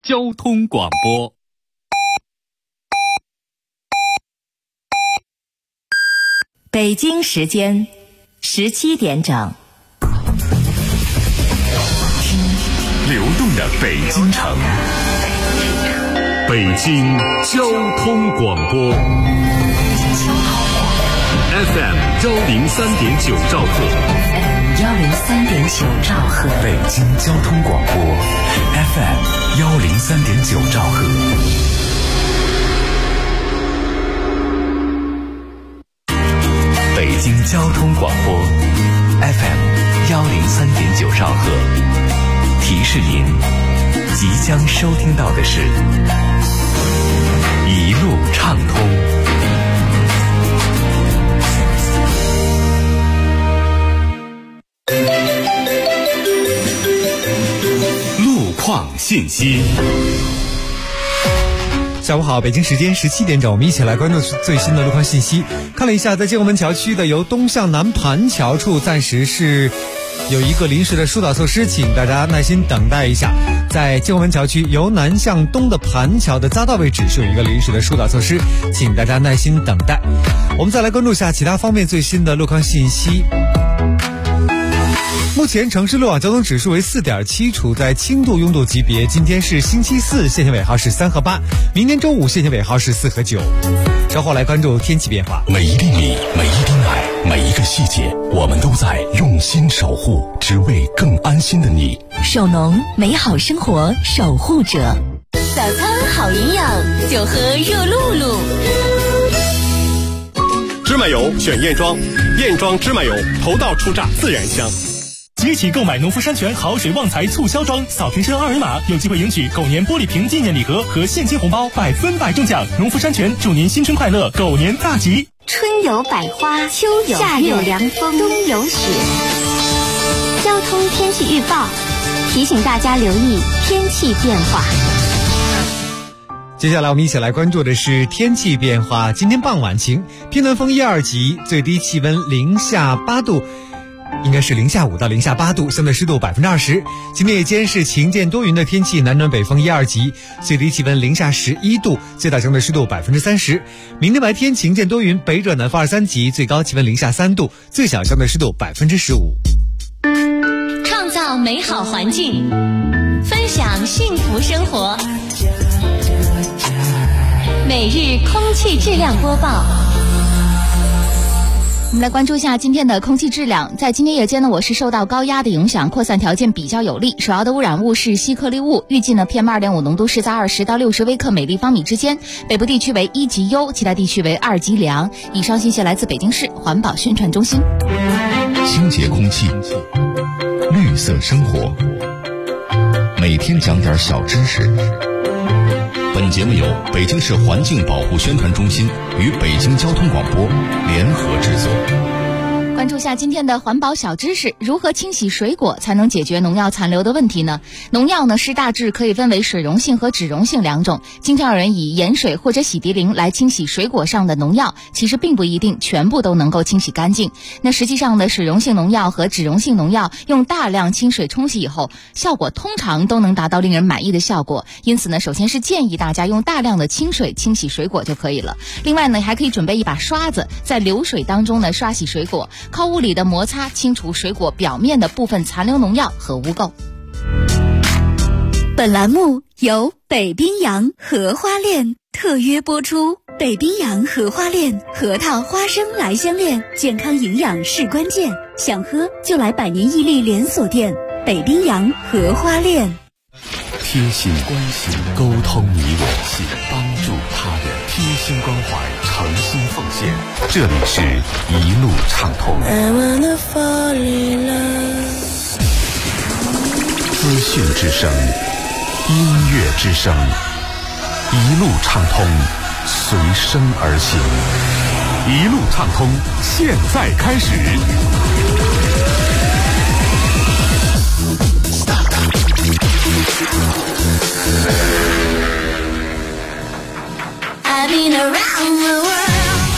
交通广播。 北京时间17点整。 流动的北京城，北京交通广播 FM 103.9兆赫 103.9兆赫， 北京交通广播 FM 103.9兆赫。北京交通广播 FM 103.9兆赫。提示您，即将收听到的是一路畅通。路况信息。 下午好，北京时间17点整，我们一起来关注最新的路况信息。看了一下，在建国门桥区的由东向南盘桥处，暂时是有一个临时的疏导措施，请大家耐心等待一下。在建国门桥区由南向东的盘桥的匝道位置是有一个临时的疏导措施，请大家耐心等待。我们再来关注一下其他方面最新的路况信息。目前城市路网交通指数为 4.7， 处在轻度拥堵级别。今天是星期四，限行尾号是3和8，明天周五限行尾号是4和9。稍后来关注天气变化。 每一粒米，每一滴奶，每一个细节，我们都在用心守护，只为更安心的你。 首农，美好生活守护者。早餐好营养，就喝热露露。 芝麻油选燕庄，燕庄芝麻油头道出榨，自然香。 即起购买农夫山泉好水旺财促销装，扫瓶身2维码，有机会赢取狗年玻璃瓶纪念礼盒和现金红包，100%中奖。农夫山泉祝您新春快乐，狗年大吉。 春有百花，秋有夏有凉风，冬有雪。交通天气预报提醒大家留意天气变化。 接下来我们一起来关注的是天气变化。今天傍晚晴，偏南风1、2级，最低气温零下8度。应该是零下5到零下8度，相对湿度20%。今天夜间是晴间多云的天气，南转北风1、2级，最低气温零下11度，最大相对湿度30%。明天白天晴间多云，北转南风2、3级，最高气温零下3度，最小相对湿度15%。 创造美好环境，分享幸福生活。每日空气质量播报。 我们来关注一下今天的空气质量。在今天夜间呢，我市受到高压的影响，扩散条件比较有利，首要的污染物是稀颗粒物，预计呢 PM2.5 浓度是在20到60微克每立方米之间，北部地区为1级优，其他地区为2级良。以上信息来自北京市环保宣传中心。 清洁空气，绿色生活，每天讲点小知识。本节目由北京市环境保护宣传中心与北京交通广播联合制作。 关注一下今天的环保小知识，如何清洗水果才能解决农药残留的问题呢？农药呢是大致可以分为水溶性和脂溶性2种，经常有人以盐水或者洗涤灵来清洗水果上的农药，其实并不一定全部都能够清洗干净。那实际上呢，水溶性农药和脂溶性农药用大量清水冲洗以后，效果通常都能达到令人满意的效果。因此呢，首先是建议大家用大量的清水清洗水果就可以了。另外呢，还可以准备一把刷子，在流水当中呢刷洗水果，靠物理的摩擦清除水果表面的部分残留农药和污垢。 本栏目由北冰洋荷花恋特约播出。北冰洋荷花恋，核桃花生来相恋，健康营养是关键，想喝就来百年屹立连锁店北冰洋荷花恋。 贴心关心，沟通你我，帮助他人，贴心关怀，诚心奉献。这里是一路畅通。资讯之声，音乐之声，一路畅通，随声而行。一路畅通，现在开始。 I've been around the world.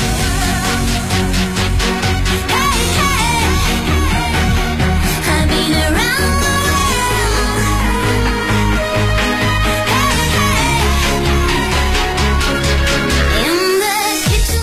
Hey, hey. I've been around the world. Hey,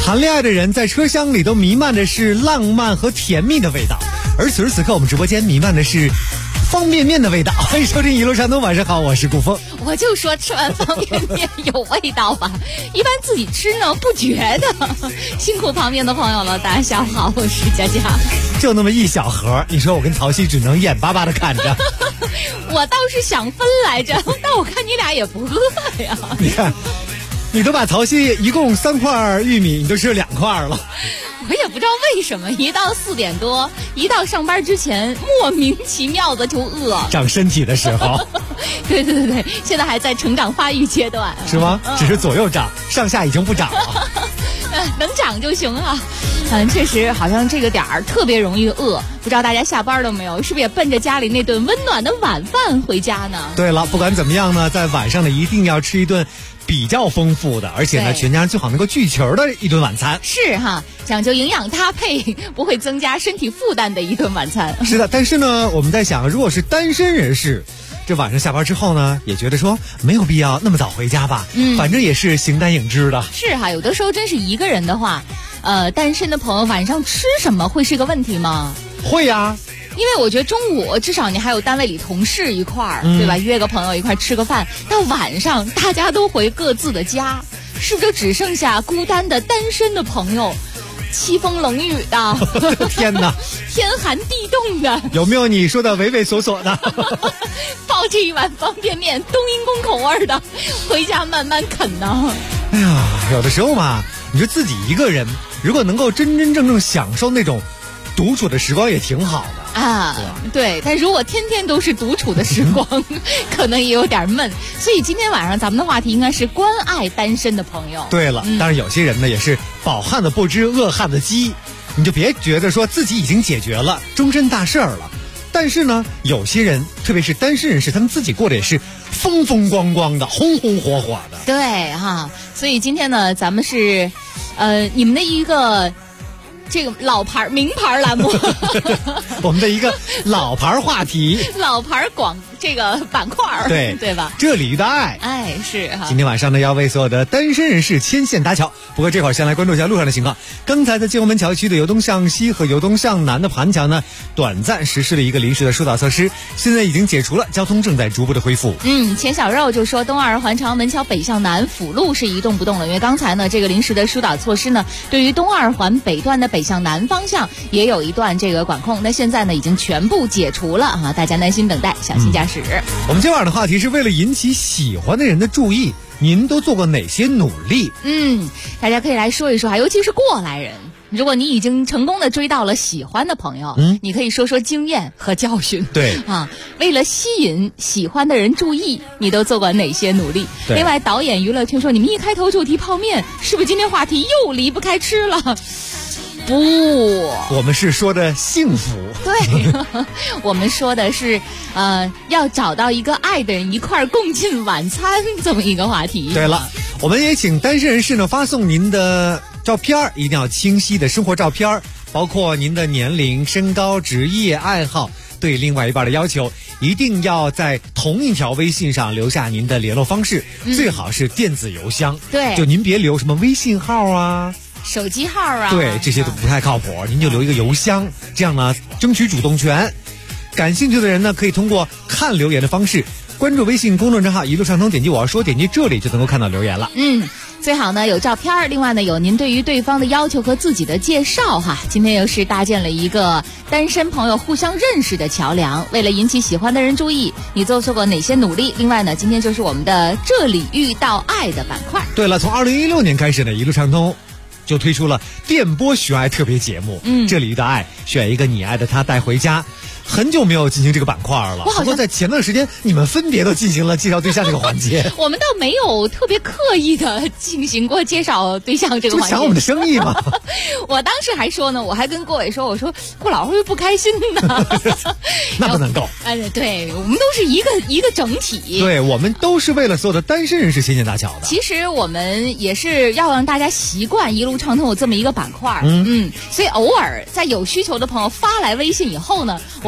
谈恋爱的人在车厢里都弥漫的是浪漫和甜蜜的味道，而此时此刻我们直播间弥漫的是方便面的味道。欢迎收听一路畅通，晚上好，我是顾峰。 我就说吃完方便面有味道吧，一般自己吃呢不觉得。辛苦旁边的朋友了，大家下午好，我是佳佳。 就那么一小盒，你说我跟陶溪只能眼巴巴的看着。 我倒是想分来着，但我看你俩也不饿呀。 你看，你都把陶溪一共3块玉米，你都吃了2块了。 我也不知道为什么，一到4点多，一到上班之前，莫名其妙的就饿。 长身体的时候。 对，现在还在成长发育阶段。 是吗？只是左右长，上下已经不长了。 能长就行啊。确实好像这个点儿特别容易饿，不知道大家下班了没有？是不是也奔着家里那顿温暖的晚饭回家呢？ 对了，不管怎么样呢，在晚上呢一定要吃一顿比较丰富的，而且呢全家人最好能够聚齐的一顿晚餐。 是哈，讲究营养搭配，不会增加身体负担的一顿晚餐。 是的，但是呢我们在想，如果是单身人士，这晚上下班之后呢，也觉得说没有必要那么早回家吧，反正也是形单影只的。 是哈，有的时候真是一个人的话，单身的朋友晚上吃什么会是个问题吗？ 会呀。 因为我觉得中午至少你还有单位里同事一块儿，对吧？约个朋友一块儿吃个饭。到晚上大家都回各自的家，是不是就只剩下孤单的单身的朋友？凄风冷雨的， 天哪， 天寒地冻的， 有没有你说的畏畏缩缩的？ 抱着一碗方便面，冬阴功口味的，回家慢慢啃呢。 哎呀，有的时候嘛，你说自己一个人，如果能够真真正正享受那种独处的时光，也挺好的啊。对，但如果天天都是独处的时光，可能也有点闷。所以今天晚上咱们的话题应该是关爱单身的朋友。 对了，当然有些人呢也是饱汉子不知饿汉子饥，你就别觉得说自己已经解决了终身大事了。但是呢，有些人，特别是单身人士，他们自己过得也是风风光光的，红红火火的。 对哈，所以今天呢，咱们是，你们的一个这个名牌栏目， 我们的一个老牌话题， 老牌这个板块，对吧？ 这里遇到爱， 是哈。 今天晚上呢，要为所有的单身人士牵线搭桥。不过这会儿先来关注一下路上的情况。刚才在金红门桥区的由东向西和由东向南的盘桥呢，短暂实施了一个临时的疏导措施，现在已经解除了，交通正在逐步的恢复。 钱小肉就说东二环长安门桥北向南辅路是移动不动了，因为刚才呢这个临时的疏导措施呢，对于东二环北段的北向南方向也有一段这个管控，那现在呢已经全部解除了啊，大家耐心等待，小心驾驶。 我们今晚的话题是为了引起喜欢的人的注意，您都做过哪些努力？ 大家可以来说一说啊，尤其是过来人。如果你已经成功的追到了喜欢的朋友，你可以说说经验和教训。 对啊，为了吸引喜欢的人注意，你都做过哪些努力？另外，导演娱乐听说你们一开头就提泡面，是不是今天话题又离不开吃了？不， 我们是说的幸福。 对，我们说的是要找到一个爱的人一块儿共进晚餐这么一个话题。 对了，我们也请单身人士呢发送您的照片，一定要清晰的生活照片，包括您的年龄、身高、职业、爱好，对另外一半的要求，一定要在同一条微信上留下您的联络方式，最好是电子邮箱。 对， 就您别留什么微信号啊、 手机号啊， 对，这些都不太靠谱，您就留一个邮箱，这样呢争取主动权。感兴趣的人呢，可以通过看留言的方式关注微信公众账号一路畅通，点击我要说，点击这里就能够看到留言了。 最好呢有照片，另外呢有您对于对方的要求和自己的介绍哈。今天又是搭建了一个单身朋友互相认识的桥梁，为了引起喜欢的人注意，你做过哪些努力？另外呢，今天就是我们的这里遇到爱的板块。 对了，从2016年开始呢，一路畅通就推出了电波寻爱特别节目，这里遇到爱，选一个你爱的他带回家。很久没有进行这个板块了，不过在前段时间你们分别都进行了介绍对象这个环节。 我们倒没有特别刻意的进行过介绍对象这个环节， 就抢我们的生意嘛。 我当时还说呢，我还跟郭伟说，我说郭老会不会不开心呢？ 那不能够。 对，我们都是一个整体。 对，我们都是为了所有的单身人士牵线搭桥的。 其实我们也是要让大家习惯一路畅通有这么一个板块。所以偶尔在有需求的朋友发来微信以后呢，我们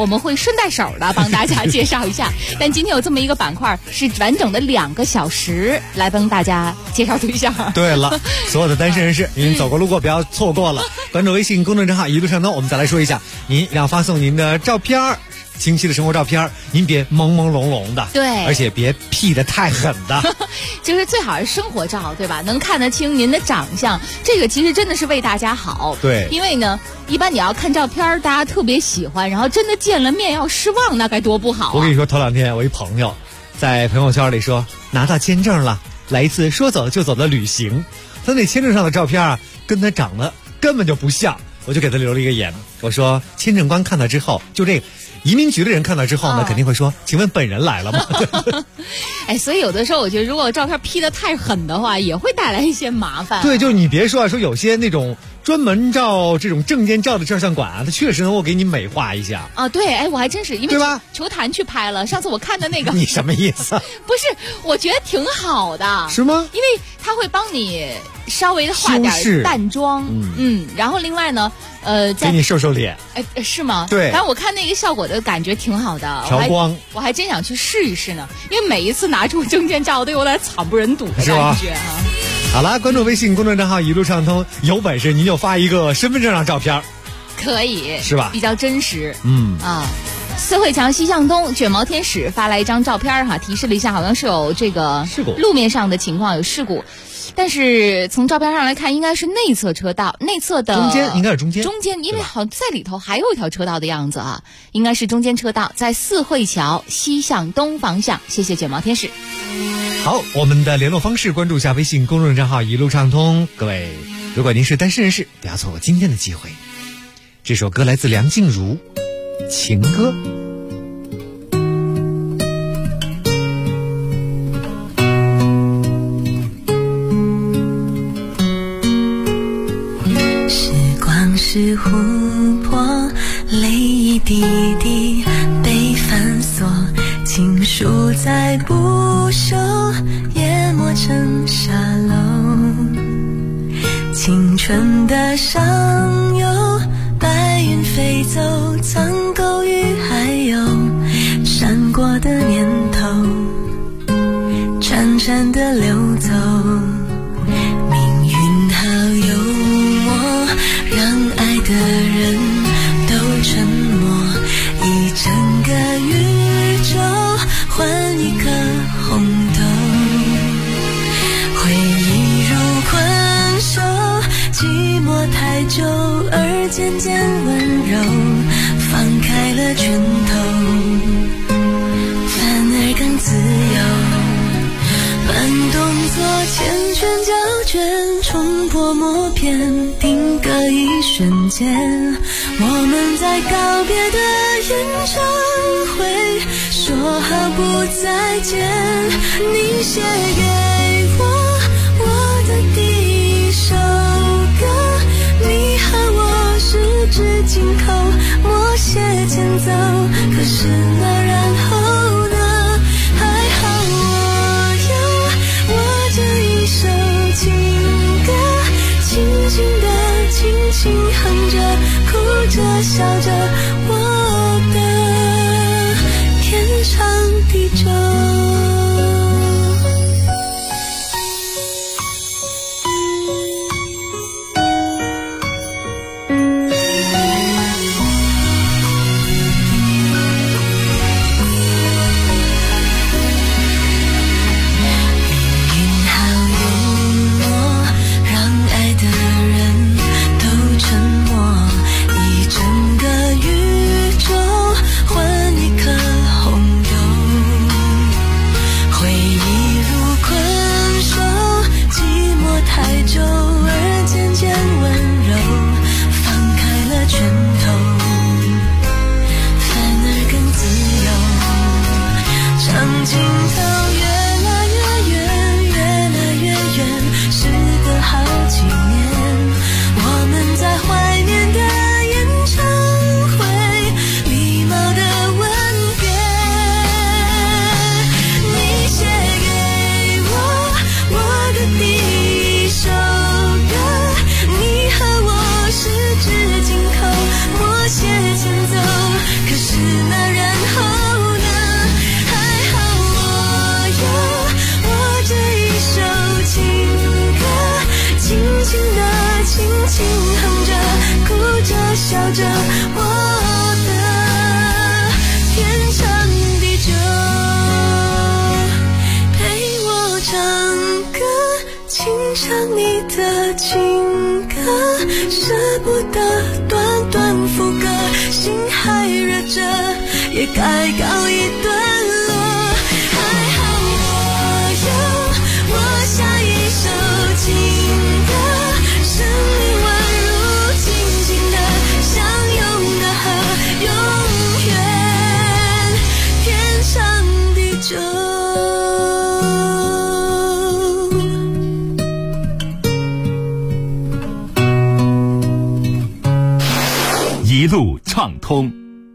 们会顺带手的帮大家介绍一下。但今天有这么一个板块，是完整的2个小时来帮大家介绍对象。 对了，所有的单身人士，您走过路过不要错过了。关注微信公众账号一路上通，我们再来说一下，您要发送您的照片，清晰的生活照片，您别朦朦胧胧的， 对， 而且别 P 得太狠的， 就是最好是生活照，对吧？能看得清您的长相，这个其实真的是为大家好。 对， 因为呢，一般你要看照片，大家特别喜欢，然后真的见了面要失望，那该多不好啊！ 我跟你说，头2天我一朋友在朋友圈里说拿到签证了，来一次说走就走的旅行，他那签证上的照片跟他长得根本就不像，我就给他留了一个言，我说签证官看到之后，就这个移民局的人看到之后呢，肯定会说，请问本人来了吗？ 哎，所以有的时候我觉得，如果照片 P 得太狠的话，也会带来一些麻烦。 对，就是你别说说有些那种专门照这种证件照的照相馆它确实能够给你美化一下啊。对，哎，我还真是因为对吧？ 球坛去拍了，上次我看的那个， 你什么意思？ 不是，我觉得挺好的， 是吗？ 因为他会帮你稍微的化点淡妆，然后另外呢， 给你瘦瘦脸， 哎，是吗？ 对， 反正我看那个效果的感觉挺好的， 调光， 我还真想去试一试呢，因为每一次拿出证件照都有点惨不忍睹的感觉啊。 好了，关注微信公众账号一路畅通，有本事您就发一个身份证上照片， 可以是吧？ 比较真实，四惠桥西向东卷毛天使发来一张照片哈，提示了一下，好像是有这个事故， 路面上的情况有事故。但是从照片上来看，应该是内侧车道，内侧的中间应该是中间， 因为好像在里头还有一条车道的样子啊，应该是中间车道，在四惠桥西向东方向。谢谢卷毛天使。 好，我们的联络方式，关注一下微信公众账号一路畅通。各位，如果您是单身人士，不要错过今天的机会。这首歌来自梁静茹，《情歌》。 是湖泊，泪一滴滴被反锁，情书再不朽，淹没成沙漏。青春的上游，白云飞走，苍狗与还有闪过的念头，潺潺的流走。命运好幽默，让爱的人都沉默，一整个宇宙换一颗红豆，回忆如困兽，寂寞太久而渐渐温柔，放开了拳头，反而更自由。慢动作缱绻胶卷，冲破默片，定格一瞬间。我们在告别的演唱会说好不再见，你写给我的第一首歌，你和我十指紧扣，默写前奏，可是那然后呢？还好我这一首情歌，轻轻地轻轻哼着，哭着笑着，我的天长地久。整个宇唱歌，清唱你的情歌，舍不得短短副歌，心还热着，也该告一段落。还好我有我下一首情歌，生命宛如静静的相拥的河，永远天长地久。 一路畅通。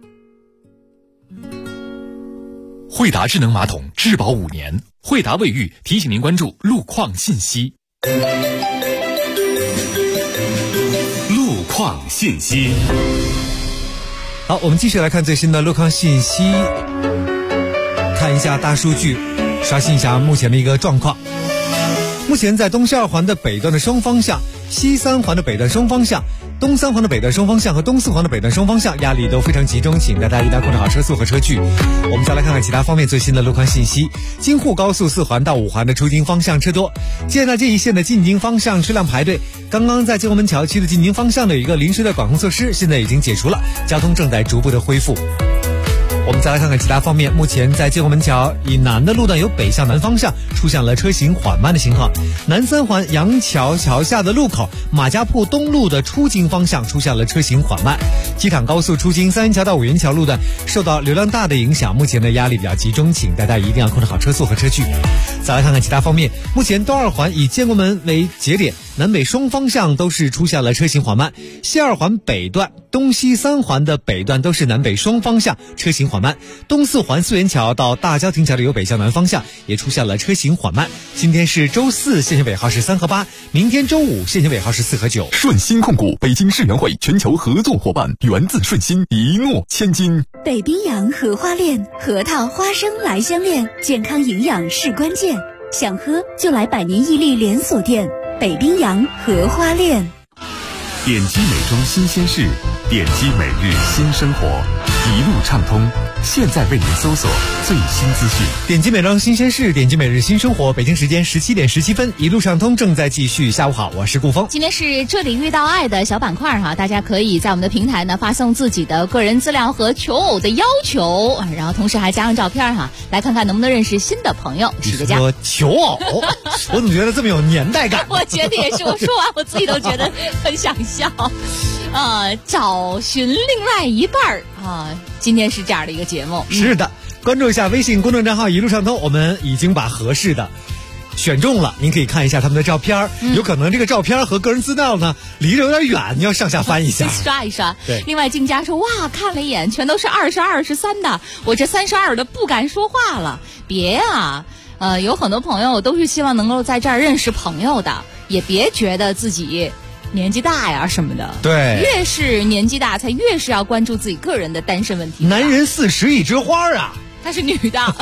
惠达智能马桶质保5年，惠达卫浴提醒您关注路况信息。 路况信息。 好，我们继续来看最新的路况信息，看一下大数据，刷新一下目前的一个状况。目前在东西2环的北段的双方向、西3环的北段双方向、东3环的北段双方向和东4环的北段双方向压力都非常集中，请大家一定要控制好车速和车距。我们再来看看其他方面最新的路况信息。京沪高速4环到5环的出京方向车多，建大街一线的进京方向车辆排队。刚刚在建国门桥区的进京方向的一个临时的管控措施现在已经解除了，交通正在逐步的恢复。我们再来看看其他方面，目前在建国门桥以南的路段有北向南方向出现了车行缓慢的情况，南3环杨桥桥下的路口马家铺东路的出京方向出现了车行缓慢。机场高速出京三元桥到五元桥路段受到流量大的影响，目前的压力比较集中，请大家一定要控制好车速和车距。再来看看其他方面，目前东2环以建国门为节点，南北双方向都是出现了车行缓慢，西2环北段、东西3环的北段都是南北双方向车行缓慢，东4环四元桥到大郊亭桥的有北向南方向也出现了车行缓慢。今天是周4，限行尾号是3和8，明天周5，限行尾号是4和9。 顺鑫控股北京世园会全球合作伙伴，源自顺鑫，一诺千金。 北冰洋荷花恋，核桃花生来相恋，健康营养是关键，想喝就来百年屹立连锁店北冰洋荷花恋。 点击美妆新鲜事，点击每日新生活，一路畅通。现在为您搜索最新资讯。 点击美妆新鲜事，点击每日新生活。北京时间17点17分，一路畅通正在继续。下午好，我是顾峰。 今天是这里遇到爱的小板块哈，大家可以在我们的平台呢发送自己的个人资料和求偶的要求，然后同时还加上照片哈，来看看能不能认识新的朋友。 你说求偶，我怎么觉得这么有年代感？ 我觉得也是，我说完我自己都觉得很想笑。找寻另外一半啊，今天是这样的一个节目。 是的，关注一下微信公众账号一路畅通，我们已经把合适的选中了，您可以看一下他们的照片，有可能这个照片和个人资料呢离着有点远，你要上下翻一下， 刷一刷。 对。 另外静佳说，哇，看了一眼全都是20、23的，我这32的不敢说话了。别啊，有很多朋友都是希望能够在这儿认识朋友的，也别觉得自己年纪大呀什么的。 对， 越是年纪大才越是要关注自己个人的单身问题。 男人40一枝花啊， 她是女的。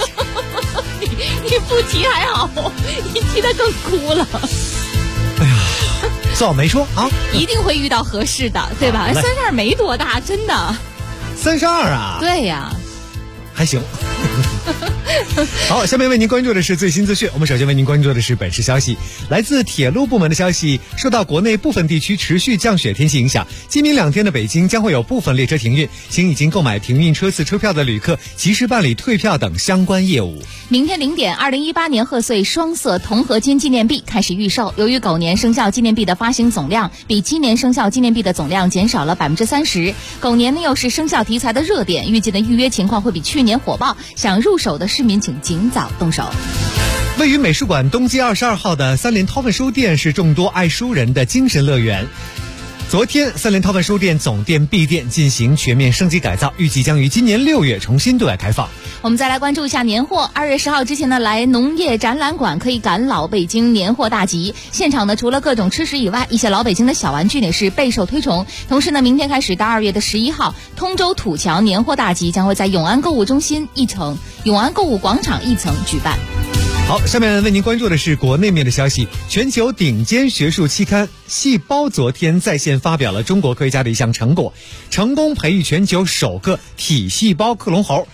你不提还好，一提她更哭了。 哎呀，算我没说啊， 一定会遇到合适的，对吧？32没多大，真的。 32啊？ 对呀， 还行。好，下面为您关注的是最新资讯。我们首先为您关注的是本市消息，来自铁路部门的消息，受到国内部分地区持续降雪天气影响，今明2天的北京将会有部分列车停运，请已经购买停运车次车票的旅客及时办理退票等相关业务。 明天0点，2018年贺岁双色铜合金纪念币开始预售。由于狗年生肖纪念币的发行总量比鸡年生肖纪念币的总量减少了30%，狗年呢又是生肖题材的热点，预计的预约情况会比去年火爆，想入手的市民请尽早动手。 位于美术馆东街22号的三联韬奋书店是众多爱书人的精神乐园。昨天，三联韬奋书店总店 B 店进行全面升级改造，预计将于今年6月重新对外开放。 我们再来关注一下年货。2月10号之前呢，来农业展览馆可以赶老北京年货大集。现场呢，除了各种吃食以外，一些老北京的小玩具也是备受推崇。同时呢，明天开始到2月11号，通州土桥年货大集将会在永安购物中心永安购物广场1层举办。 好，下面为您关注的是国内面的消息。全球顶尖学术期刊《细胞》昨天在线发表了中国科学家的一项成果，成功培育全球首个体细胞克隆猴。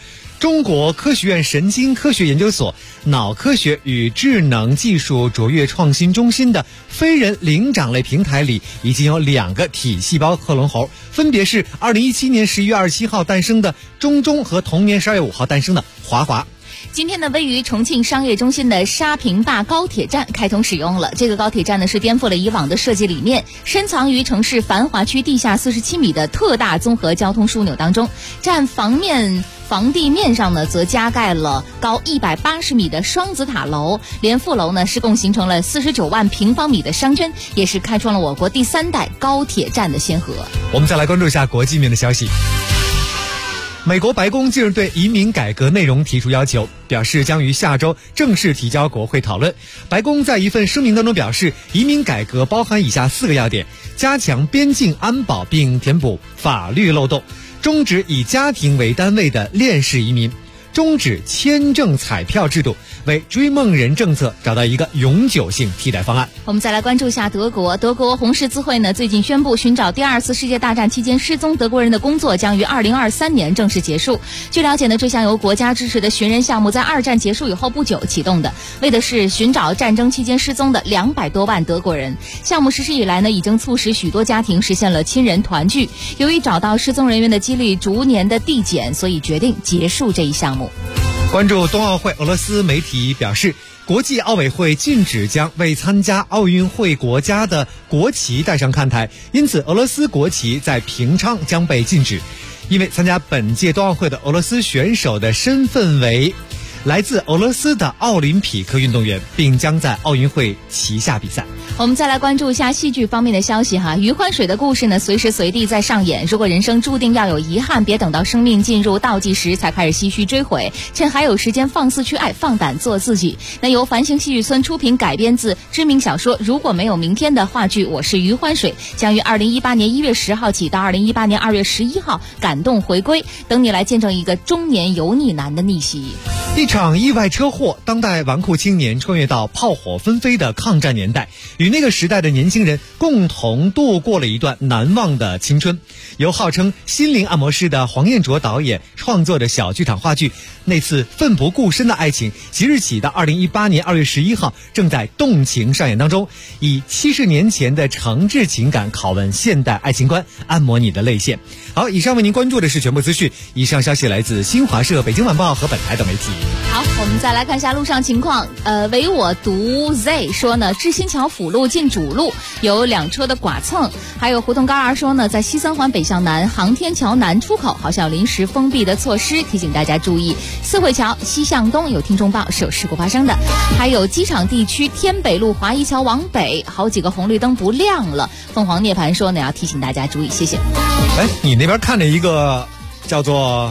中国科学院神经科学研究所脑科学与智能技术卓越创新中心的非人灵长类平台里，已经有2个体细胞克隆猴，分别是2017年11月27号诞生的中中和同年12月5号诞生的华华。 今天呢，位于重庆商业中心的沙坪坝高铁站开通使用了。这个高铁站呢是颠覆了以往的设计理念，深藏于城市繁华区地下47米的特大综合交通枢纽当中。站房地面上呢，则加盖了高180米的双子塔楼，连副楼呢是共形成了49万平方米的商圈，也是开创了我国第3代高铁站的先河。 我们再来关注一下国际面的消息。美国白宫近日对移民改革内容提出要求，表示将于下周正式提交国会讨论。白宫在一份声明当中表示，移民改革包含以下4个要点：加强边境安保并填补法律漏洞，终止以家庭为单位的链式移民，终止签证彩票制度，为追梦人政策找到一个永久性替代方案。 我们再来关注一下德国红十字会呢，最近宣布寻找第2次世界大战期间失踪德国人的工作将于2023年正式结束。据了解呢，这项由国家支持的寻人项目在2战结束以后不久启动的，为的是寻找战争期间失踪的200多万德国人。项目实施以来呢，已经促使许多家庭实现了亲人团聚。由于找到失踪人员的几率逐年的递减，所以决定结束这一项目。 关注冬奥会，俄罗斯媒体表示，国际奥委会禁止将未参加奥运会国家的国旗带上看台，因此俄罗斯国旗在平昌将被禁止。因为参加本届冬奥会的俄罗斯选手的身份为来自俄罗斯的奥林匹克运动员，并将在奥运会旗下比赛。 我们再来关注一下戏剧方面的消息哈。余欢水的故事呢，随时随地在上演。如果人生注定要有遗憾，别等到生命进入倒计时才开始唏嘘追悔，趁还有时间放肆去爱，放胆做自己。那由繁星戏剧村出品，改编自知名小说《如果没有明天》的话剧《我是余欢水》，将于2018年1月10号起到2018年2月11号感动回归，等你来见证一个中年油腻男的逆袭。 一场意外车祸，当代纨绔青年穿越到炮火纷飞的抗战年代，与那个时代的年轻人共同度过了一段难忘的青春。由号称心灵按摩师的黄彦卓导演创作的小剧场话剧《那次奋不顾身的爱情》，即日起到2018年2月11号正在动情上演当中，以70年前的诚挚情感拷问现代爱情观，按摩你的泪腺。好，以上为您关注的是全部资讯，以上消息来自新华社、北京晚报和本台等媒体。 好，我们再来看一下路上情况。唯我独 Z 说呢，志新桥辅路进主路有2车的剐蹭，还有胡同高儿说呢，在西三环北向南航天桥南出口好像有临时封闭的措施，提醒大家注意。四惠桥西向东有听众报是有事故发生的，还有机场地区天北路华谊桥往北好几个红绿灯不亮了。凤凰涅槃说呢，要提醒大家注意，谢谢。 你那边看着一个叫做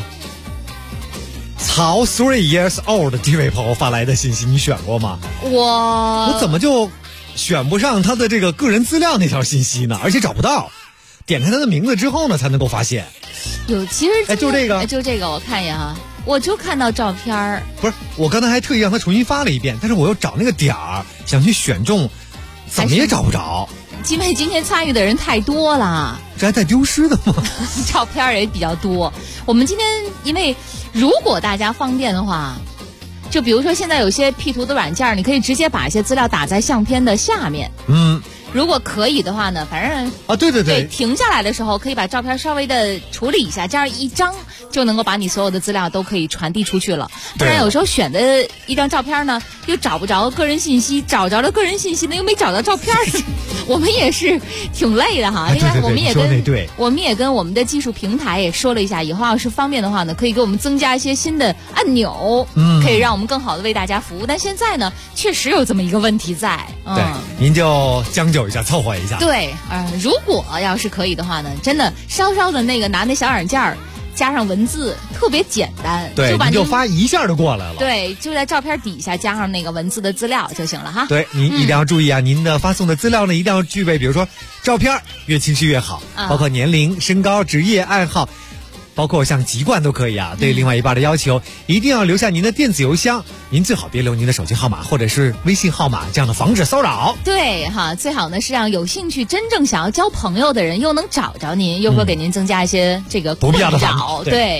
曹 3 years old 的这位朋友发来的信息，你选过吗？我怎么就选不上他的这个个人资料那条信息呢？而且找不到，点开他的名字之后呢，才能够发现。 其实就这个， 我看一眼哈，我就看到照片儿。 不是，我刚才还特意让他重新发了一遍，但是我又找那个点儿，想去选中，怎么也找不着。 因为今天参与的人太多了， 这还带丢失的吗？ 照片也比较多。我们今天因为如果大家方便的话，就比如说现在有些 P 图的软件，你可以直接把一些资料打在相片的下面。如果可以的话呢，反正对，停下来的时候可以把照片稍微的处理一下，这样一张就能够把你所有的资料都可以传递出去了。不然有时候选的一张照片呢，又找不着个人信息，找着了个人信息呢，又没找到照片，我们也是挺累的哈。另外，我们也跟我们的技术平台也说了一下，以后要是方便的话呢，可以给我们增加一些新的按钮，可以让我们更好的为大家服务。但现在呢，确实有这么一个问题在。 对，您就将就一下，凑合一下。 对，如果要是可以的话呢，真的稍稍的那个拿那小软件加上文字，特别简单。 对，你就发一下就过来了。 对，就在照片底下加上那个文字的资料就行了哈。 对，您一定要注意啊，您的发送的资料呢一定要具备，比如说照片越清晰越好，包括年龄、身高、职业、爱好。包括像籍贯都可以啊。对另外一半的要求，一定要留下您的电子邮箱，您最好别留您的手机号码或者是微信号码，这样的防止骚扰。 对哈，最好呢是让有兴趣真正想要交朋友的人又能找着您，又会给您增加一些这个不必要的扰。对，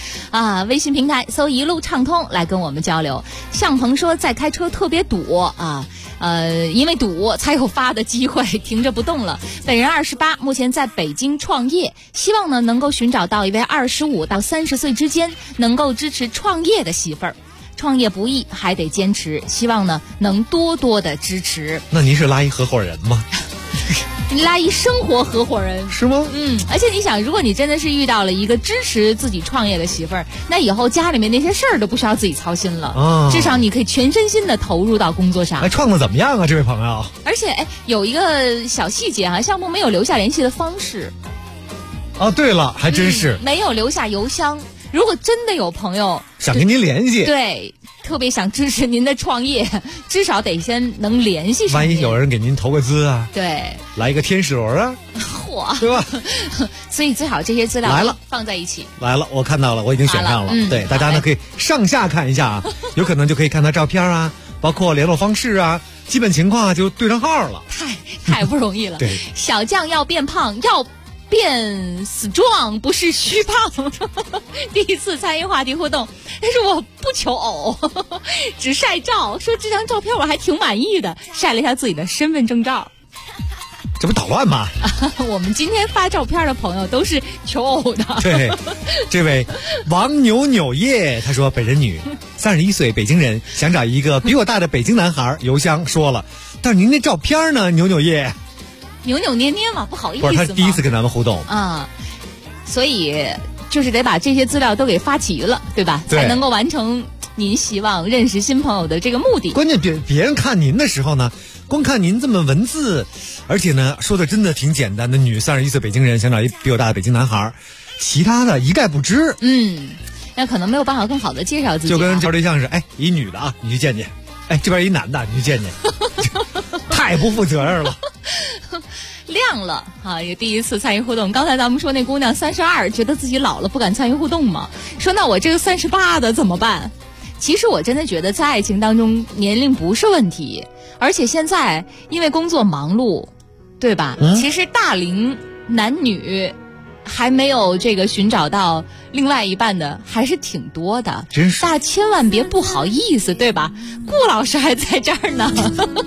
啊，微信平台搜一路畅通来跟我们交流。向鹏说在开车特别堵啊，因为堵才有发的机会，停着不动了。本人28，目前在北京创业，希望呢能够寻找到一位25到30岁之间能够支持创业的媳妇儿。创业不易，还得坚持，希望呢能多多的支持。 那您是拉一合伙人吗？ 拉一生活合伙人是吗？ 而且你想，如果你真的是遇到了一个支持自己创业的媳妇儿，那以后家里面那些事儿都不需要自己操心了，至少你可以全身心的投入到工作上。 创的怎么样啊，这位朋友？ 而且有一个小细节啊，项目没有留下联系的方式。 哦，对了，还真是、 没有留下邮箱。如果真的有朋友想跟您联系， 对，特别想支持您的创业，至少得先能联系上。 万一有人给您投个资啊， 对， 来一个天使轮啊， 嚯， 对吧？ 所以最好这些资料来了放在一起。 来了，我看到了，我已经选上了。对，大家呢可以上下看一下啊，有可能就可以看到照片啊，包括联络方式啊，基本情况啊就对上号了。 太不容易了。 对， 小将要变胖要变strong，不是虚胖。第一次参与话题互动，但是我不求偶，只晒照，说这张照片我还挺满意的，晒了一下自己的身份证照。 这不捣乱吗？ 我们今天发照片的朋友都是求偶的。 对，这位王扭扭叶，他说本人女，31岁，北京人，想找一个比我大的北京男孩。邮箱说了，但是您那照片呢？扭扭叶扭扭捏捏嘛，不好意思嘛。 不是他第一次跟咱们互动啊，所以就是得把这些资料都给发齐了，对吧？ 对， 才能够完成您希望认识新朋友的这个目的。 关键别人看您的时候呢，光看您这么文字，而且呢说的真的挺简单的，女31岁北京人，想找一比我大的北京男孩，其他的一概不知。 那可能没有办法更好的介绍自己、啊。 就跟交对象是，一女的啊，你去见见；这边一男的，你去见见。太不负责任了。 亮了啊，也第一次参与互动。刚才咱们说那姑娘32，觉得自己老了不敢参与互动嘛，说那我这个38的怎么办？其实我真的觉得在爱情当中年龄不是问题，而且现在因为工作忙碌，对吧？其实大龄男女还没有这个寻找到另外一半的还是挺多的， 真是。 大家千万别不好意思，对吧？顾老师还在这儿呢。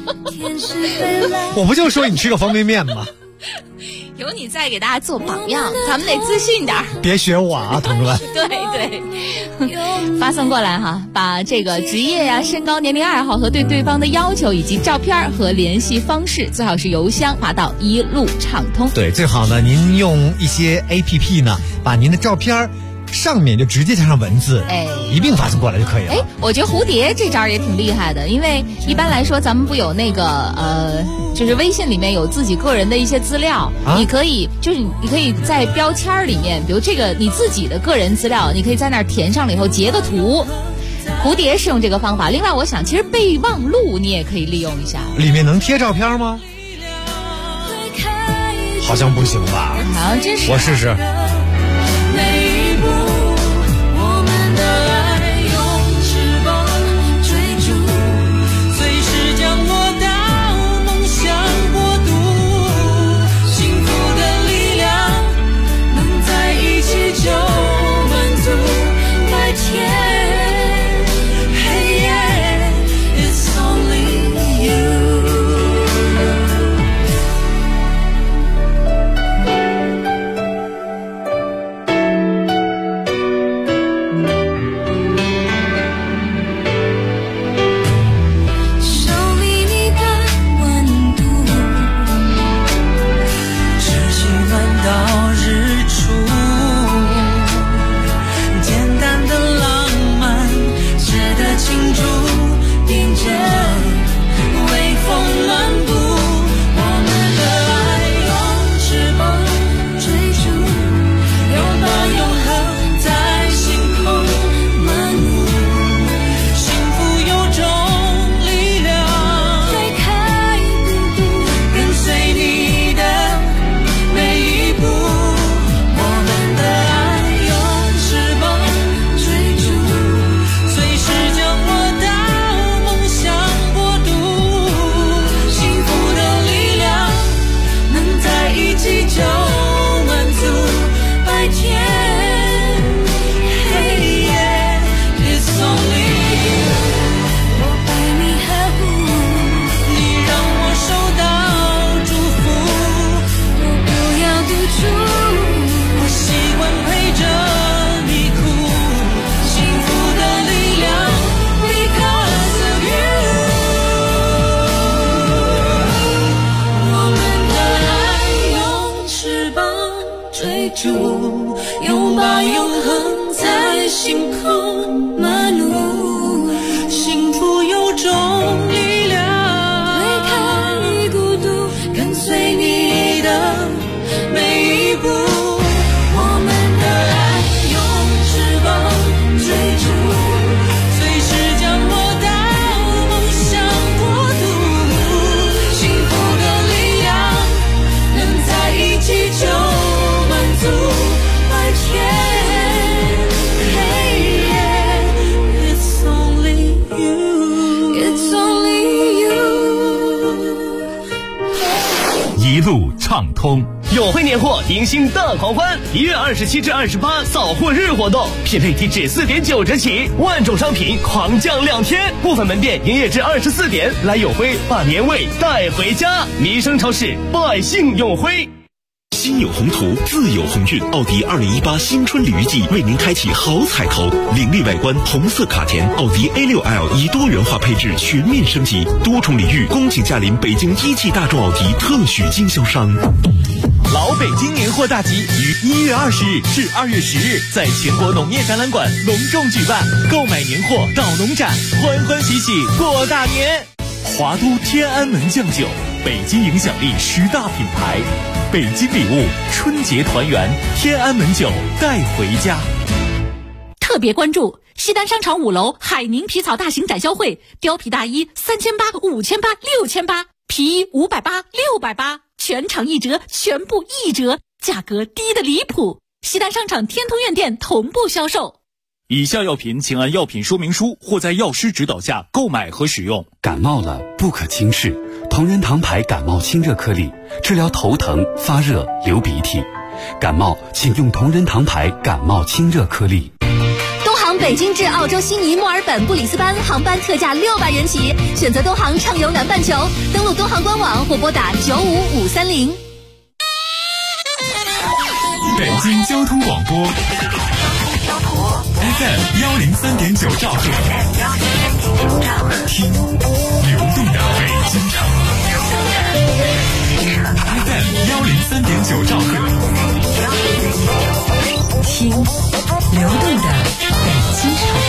我不就说你吃个方便面吗？ 有你在给大家做榜样，咱们得自信点。 别学我啊，同志们。 对，发送过来哈，把这个职业呀、身高、年龄、爱好和对对方的要求，以及照片和联系方式，最好是邮箱发到一路畅通。 对，最好呢，您用一些 APP 呢，把您的照片上面就直接加上文字，一并发送过来就可以了。 我觉得蝴蝶这招也挺厉害的，因为一般来说咱们不有那个就是微信里面有自己个人的一些资料，你可以在标签里面，比如这个你自己的个人资料，你可以在那儿填上了以后截个图。蝴蝶是用这个方法。另外我想其实备忘录你也可以利用一下。 里面能贴照片吗？好像不行吧？ 好像真是。 我试试。 住，拥把永恒在心口漫舞，幸福有种力量，推开孤独，跟随你的每一步。我们的爱用翅膀追逐，随时降落到梦想国度，幸福的力量能在一起就满足，而且It's only you, it's only you。 一路畅通。 永辉年货迎新大狂欢，1月27至28扫货日活动，匹配体只4.9折起，万种商品狂降2天，部分门店营业至24点，来永辉把年味带回家。民生超市，百姓永辉。 心有宏图，自有鸿运。奥迪2018新春鲤鱼季为您开启好彩头，凌厉外观，红色卡钿，奥迪 A6L 以多元化配置全面升级，多重礼遇，恭请驾临北京一汽大众奥迪特许经销商。 老北京年货大集于1月20日至2月10日在全国农业展览馆隆重举办，购买年货到农展，欢欢喜喜过大年。华都天安门酱酒，北京影响力10大品牌，北京礼物，春节团圆，天安门酒带回家。 特别关注西单商场5楼海宁皮草大型展销会，貂皮大衣3800、5800、6800，皮衣580、680，全场1折，全部1折，价格低得离谱。西单商场天通苑店同步销售。 以下药品请按药品说明书或在药师指导下购买和使用。 感冒了不可轻视，同仁堂牌感冒清热颗粒，治疗头疼、发热、流鼻涕。感冒请用同仁堂牌感冒清热颗粒。 东航北京至澳洲悉尼、墨尔本、布里斯班航班特价600元起，选择东航畅游南半球，登录东航官网或拨打95530。 北京交通广播 FM 103.9兆赫，听流动的北京城。FM 103.9兆赫， 听流动的北京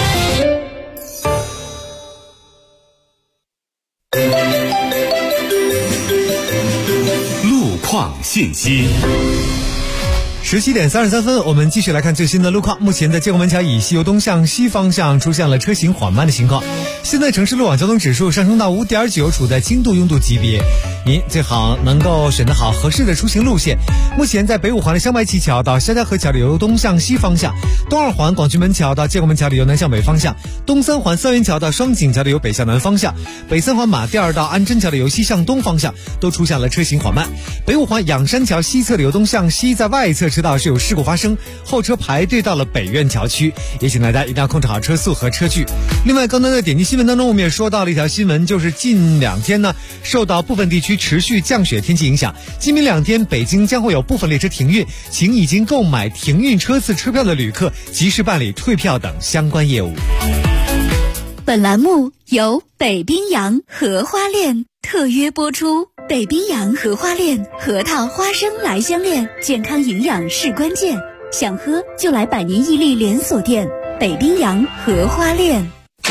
城。路况信息。 17点33分，我们继续来看最新的路况。目前在建国门桥以西由东向西方向出现了车行缓慢的情况，现在城市路网交通指数上升到5.9，处在轻度拥堵级别，您最好能够选择好合适的出行路线。目前在北5环的香白旗桥到肖家河桥的由东向西方向，东2环广渠门桥到建国门桥的由南向北方向，东3环三元桥到双井桥的由北向南方向，北3环马甸儿到安贞桥的由西向东方向都出现了车行缓慢。北5环仰山桥西侧的由东向西，在外侧车道是有事故发生，后车排队到了北苑桥区，也请大家一定要控制好车速和车距。另外，刚才在点击新闻当中，我们也说到了一条新闻，就是近2天呢，受到部分地区持续降雪天气影响，今明2天北京将会有部分列车停运，请已经购买停运车次车票的旅客及时办理退票等相关业务。 本栏目由北冰洋荷花恋特约播出。北冰洋荷花恋，核桃花生来相恋，健康营养是关键，想喝就来百年屹立连锁店北冰洋荷花恋。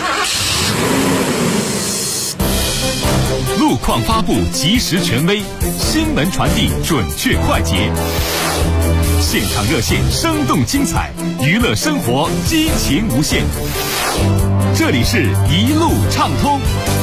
路况发布及时权威，新闻传递准确快捷，现场热线生动精彩，娱乐生活激情无限。这里是一路畅通。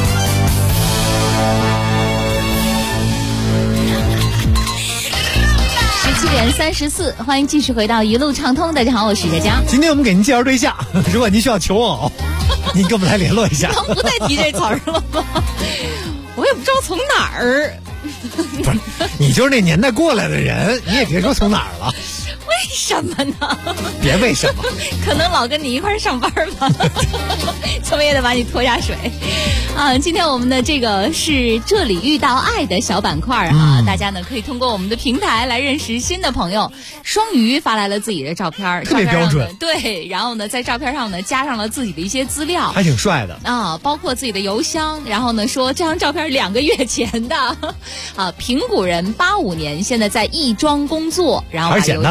17点34，欢迎继续回到一路畅通。大家好，我是佳佳。 今天我们给您介绍对象，如果您需要求偶，您跟我们来联络一下。 刚不再提这词儿了吗？我也不知道从哪儿。 不是，你就是那年代过来的人，你也别说从哪儿了。 为什么呢？ 别为什么， 可能老跟你一块儿上班吧，怎么也得把你拖下水啊！今天我们的这个是这里遇到爱的小板块啊，大家呢可以通过我们的平台来认识新的朋友。双鱼发来了自己的照片， 特别标准， 对，然后呢在照片上呢加上了自己的一些资料， 还挺帅的啊，包括自己的邮箱，然后呢说这张照片2个月前的啊，平谷人，85年，现在在亦庄工作，然后还是简单了点。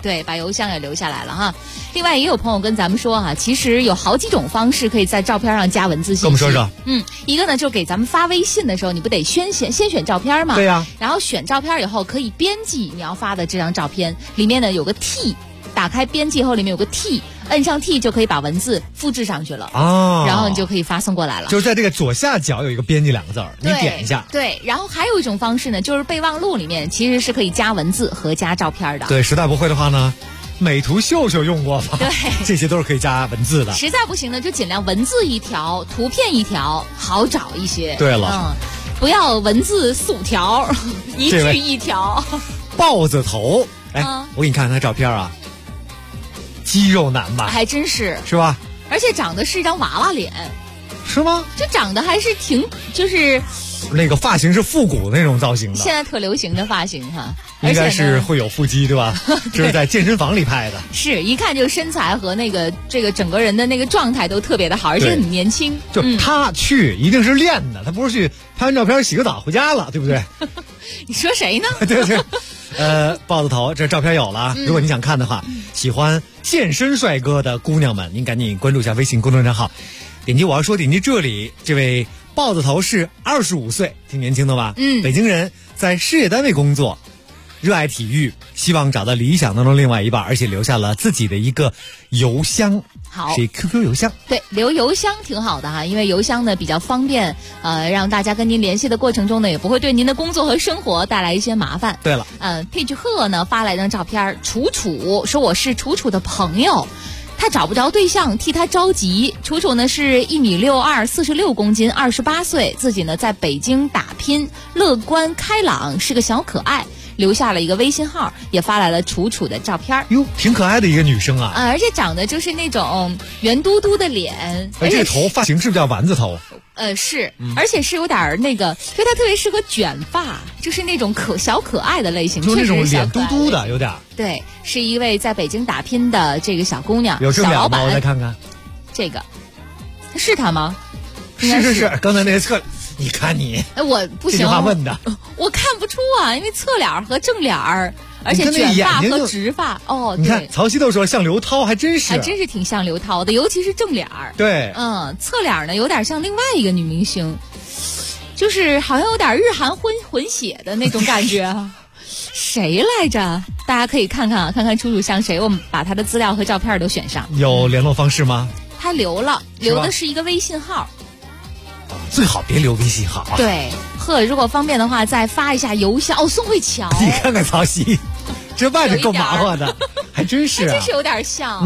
对，把邮箱也留下来了哈。另外也有朋友跟咱们说哈，其实有好几种方式可以在照片上加文字信息。 跟我们说说。 一个呢就给咱们发微信的时候，你不得先选照片吗？ 对呀。 然后选照片以后可以编辑你要发的这张照片，里面呢有个 T， 打开编辑后里面有个 T， 摁上 T 就可以把文字复制上去了然后你就可以发送过来了。 就是在这个左下角有一个编辑2个字儿，你点一下。 对，然后还有一种方式呢，就是备忘录里面其实是可以加文字和加照片的。 对，实在不会的话呢，美图秀秀用过吧？ 对， 这些都是可以加文字的。 实在不行呢，就尽量文字一条，图片一条，好找一些。 对了， 不要文字4-5条，一句1条。 豹子头，我给你看看他照片啊，肌肉男吧？ 还真是， 是吧？ 而且长得是一张娃娃脸， 是吗？ 就长得还是挺，就是那个发型是复古那种造型的， 现在特流行的发型哈， 应该是会有腹肌对吧？这是在健身房里拍的， 是一看就身材和这个整个人的那个状态都特别的好，而且很年轻。 就他去一定是练的，他不是去拍完照片洗个澡回家了，对不对？ 你说谁呢？ 对。豹子头，这照片有了。如果你想看的话，喜欢健身帅哥的姑娘们，您赶紧关注一下微信公众账号，点击我要说，点击这里。这位豹子头是25岁，挺年轻的吧？北京人，在事业单位工作，热爱体育，希望找到理想当中另外一半，而且留下了自己的一个邮箱。 好， 是 QQ 邮箱。 对，留邮箱挺好的哈，因为邮箱呢比较方便，让大家跟您联系的过程中呢，也不会对您的工作和生活带来一些麻烦。 对了 ，Peach 贺呢发来一张照片，楚楚说我是楚楚的朋友，他找不着对象，替他着急。楚楚呢是1.62米，46公斤，28岁，自己呢在北京打拼，乐观开朗，是个小可爱。留下了一个微信号，也发来了楚楚的照片。 哟，挺可爱的一个女生啊！ 而且长得就是那种圆嘟嘟的脸， 而这个头发型是不是叫丸子头？ 是，而且是有点那个，就它特别适合卷发，就是那种小可爱的类型， 就那种脸嘟嘟的，有点。 对，是一位在北京打拼的这个小姑娘， 有正脸吗？我来看看， 这个是她吗？ 是，刚才那个侧。你看你， 我不行。 这句话问的， 我看不出啊，因为侧脸和正脸儿，而且卷发和直发， 你看曹曦都说像刘涛，还真是挺像刘涛的，尤其是正脸儿。 对， 侧脸呢有点像另外一个女明星，就是好像有点日韩混血的那种感觉。谁来着？大家可以看看楚楚像谁，我们把她的资料和照片都选上。 有联络方式吗？ 她留的是一个微信号。 最好别留微信号。 对，如果方便的话，再发一下邮箱。宋慧乔， 你看看曹曦，这外头够麻烦的，还真是， 真是有点像。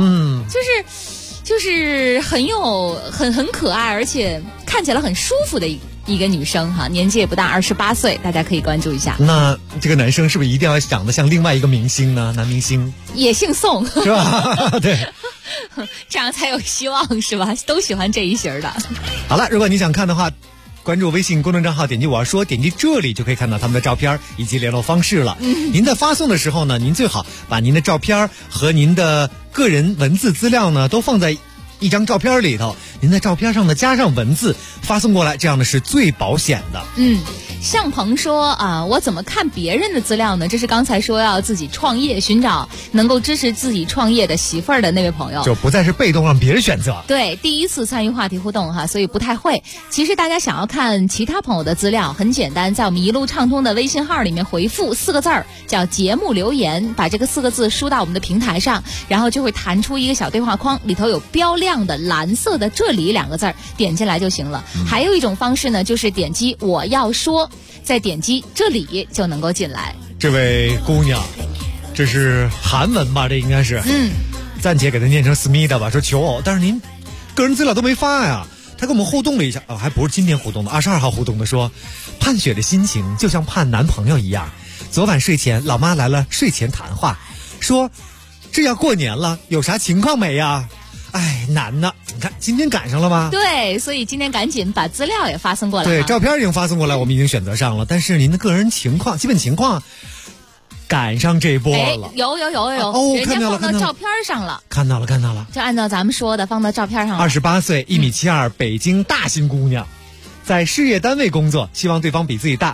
就是很可爱，而且看起来很舒服的一个女生哈，年纪也不大，28岁，大家可以关注一下。 那这个男生是不是一定要长得像另外一个明星呢？男明星也姓宋， 是吧？对。 这样才有希望是吧？都喜欢这一型的。 好了，如果你想看的话，关注微信公众账号，点击我要说，点击这里就可以看到他们的照片以及联络方式了。您在发送的时候呢，您最好把您的照片和您的个人文字资料呢都放在一张照片里头，您在照片上呢加上文字发送过来，这样的是最保险的。 向鹏说我怎么看别人的资料呢？这是刚才说要自己创业，寻找能够支持自己创业的媳妇儿的那位朋友， 就不再是被动让别人选择。 对，第一次参与话题互动哈，所以不太会。其实大家想要看其他朋友的资料，很简单，在我们一路畅通的微信号里面回复4个字儿，叫节目留言，把这个4个字输到我们的平台上，然后就会弹出一个小对话框，里头有标亮的蓝色的这里2个字儿，点进来就行了。还有一种方式呢，就是点击我要说，再点击这里就能够进来。 这位姑娘，这是韩文吧？这应该是，暂且给她念成思密达吧。说求偶，但是您个人资料都没发呀。她跟我们互动了一下，还不是今天互动的，22号互动的，说盼雪的心情就像盼男朋友一样。昨晚睡前，老妈来了睡前谈话，说这要过年了，有啥情况没呀？哎，难呢，你看今天赶上了吗？ 对，所以今天赶紧把资料也发送过来。 对，照片已经发送过来，我们已经选择上了，但是您的个人情况、基本情况赶上这一波了。 有，人家放到照片上了， 看到了， 就按照咱们说的放到照片上了。 28岁，1.72米，北京大型姑娘，在事业单位工作，希望对方比自己大。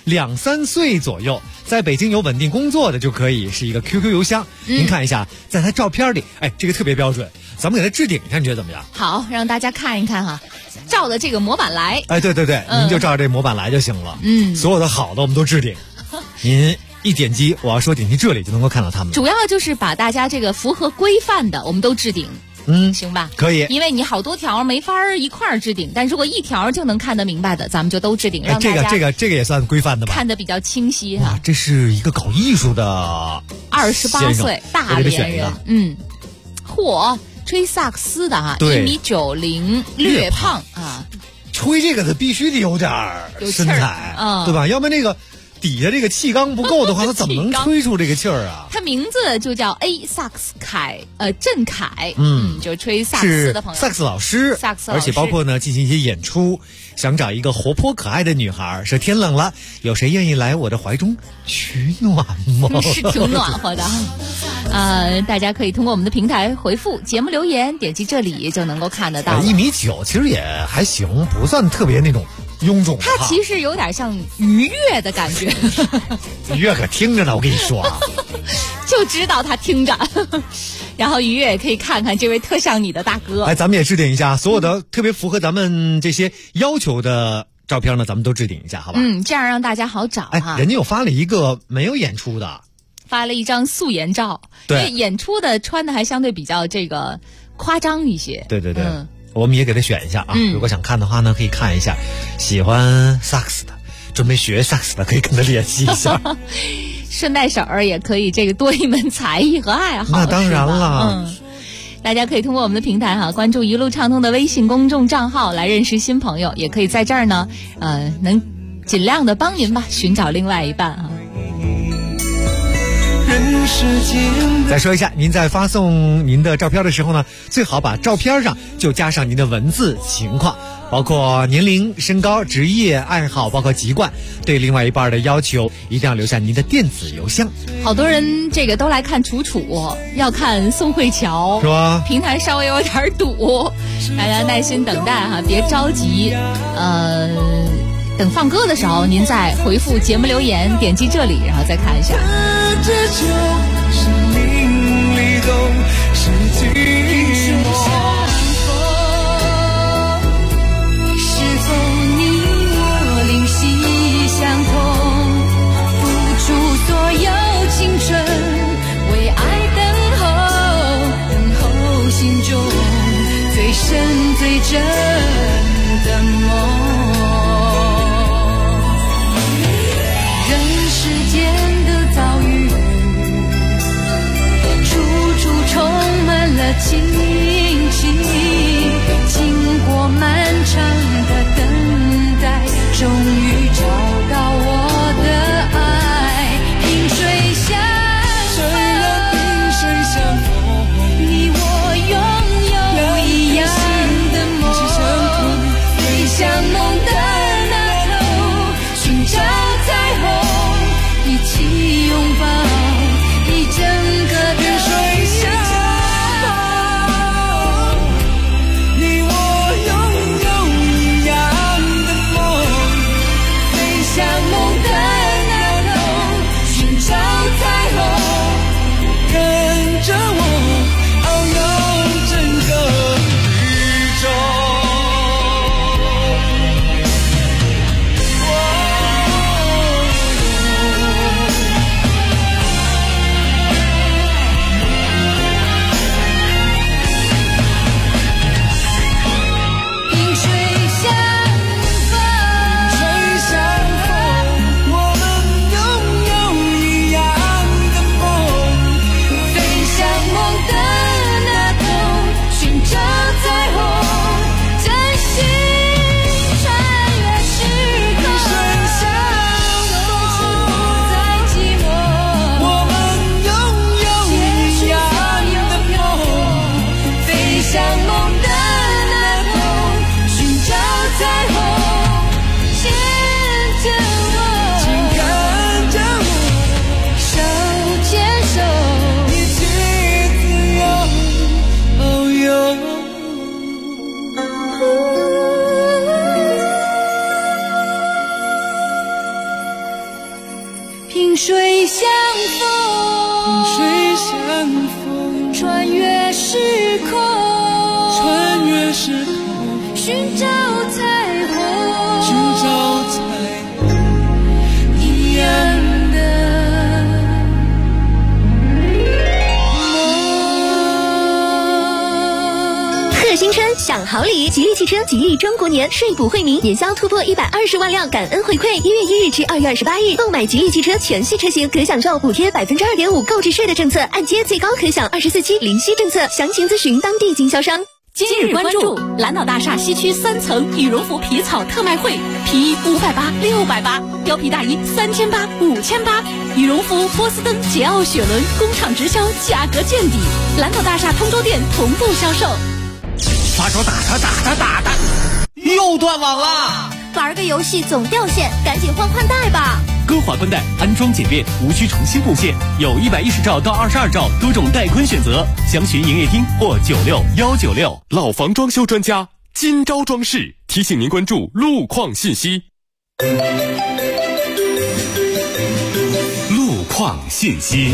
2-3岁左右，在北京有稳定工作的就可以是一个 QQ 邮箱。您看一下，在他照片里，哎，这个特别标准，咱们给他置顶一下，你觉得怎么样？ 好，让大家看一看哈，照的这个模板来。 哎，对，您就照这模板来就行了。所有的好的我们都置顶。您一点击，我要说点击这里就能够看到他们。 主要就是把大家这个符合规范的，我们都置顶。行吧， 可以， 因为你好多条没法一块儿置顶，但如果一条就能看得明白的，咱们就都置顶，让大家这个也算规范的吧， 看得比较清晰哈。 这是一个搞艺术的 28岁大连人，吹萨克斯的哈，1.90米，略胖啊。 吹这个的必须得有点身材，对吧？要不然那个底下这个气缸不够的话，他怎么能吹出这个气儿啊？ 他名字就叫 A 萨克斯凯，郑凯，就是吹萨克斯的朋友， 萨克斯老师，而且包括呢进行一些演出，想找一个活泼可爱的女孩，说天冷了，有谁愿意来我的怀中取暖吗？ 是挺暖和的。大家可以通过我们的平台回复节目留言，点击这里就能够看得到。 1.9米其实也还行，不算特别那种臃肿。 他其实有点像于越的感觉。 于越可听着呢，我跟你说啊， 就知道他听着。然后于越也可以看看这位特像你的大哥。 哎，咱们也置顶一下所有的特别符合咱们这些要求的照片呢，咱们都置顶一下，好吧？ 这样让大家好找哈。 人家又发了一个没有演出的， 发了一张素颜照，对，因为演出的穿的还相对比较这个夸张一些。 对，我们也给他选一下啊。如果想看的话呢，可以看一下。喜欢萨克斯的，准备学萨克斯的，可以跟他联系一下。 顺带手儿也可以这个多一门才艺和爱好。 那当然了。 大家可以通过我们的平台哈，关注一路畅通的微信公众账号来认识新朋友，也可以在这儿呢，能尽量的帮您吧，寻找另外一半啊。 再说一下，您在发送您的照片的时候呢，最好把照片上就加上您的文字情况，包括年龄、身高、职业、爱好，包括籍贯，对另外一半的要求，一定要留下您的电子邮箱。 好多人这个都来看楚楚，要看宋慧乔， 是吧？ 平台稍微有点堵，大家耐心等待哈，别着急。等放歌的时候，您再回复节目留言，点击这里，然后再看一下。 这就是淋漓动，是寂寞。是否你我灵犀相通，付出所有青春，为爱等候心中最深最真的梦。情萍水相逢，穿越时空，寻找彩虹，一样的梦。 贺新春享好礼，吉利汽车吉利中国年税补惠民，年销突破120万辆，感恩回馈。1月1日至2月28日，购买吉利汽车全系车型可享受补贴2.5%购置税的政策，按揭最高可享24期零息政策。详情咨询当地经销商。 今日关注蓝岛大厦西区3层羽绒服皮草特卖会，皮衣580、680，貂皮大衣3800、5800，羽绒服波司登、捷奥雪伦工厂直销，价格见底。蓝岛大厦通州店同步销售。 发烧打他，又断网了。 玩个游戏总掉线，赶紧换代吧。 歌华宽带安装简便，无需重新布线，有110兆到22兆多种带宽选择，详询营业厅或96196。 老房装修专家金招装饰提醒您关注路况信息。 路况信息。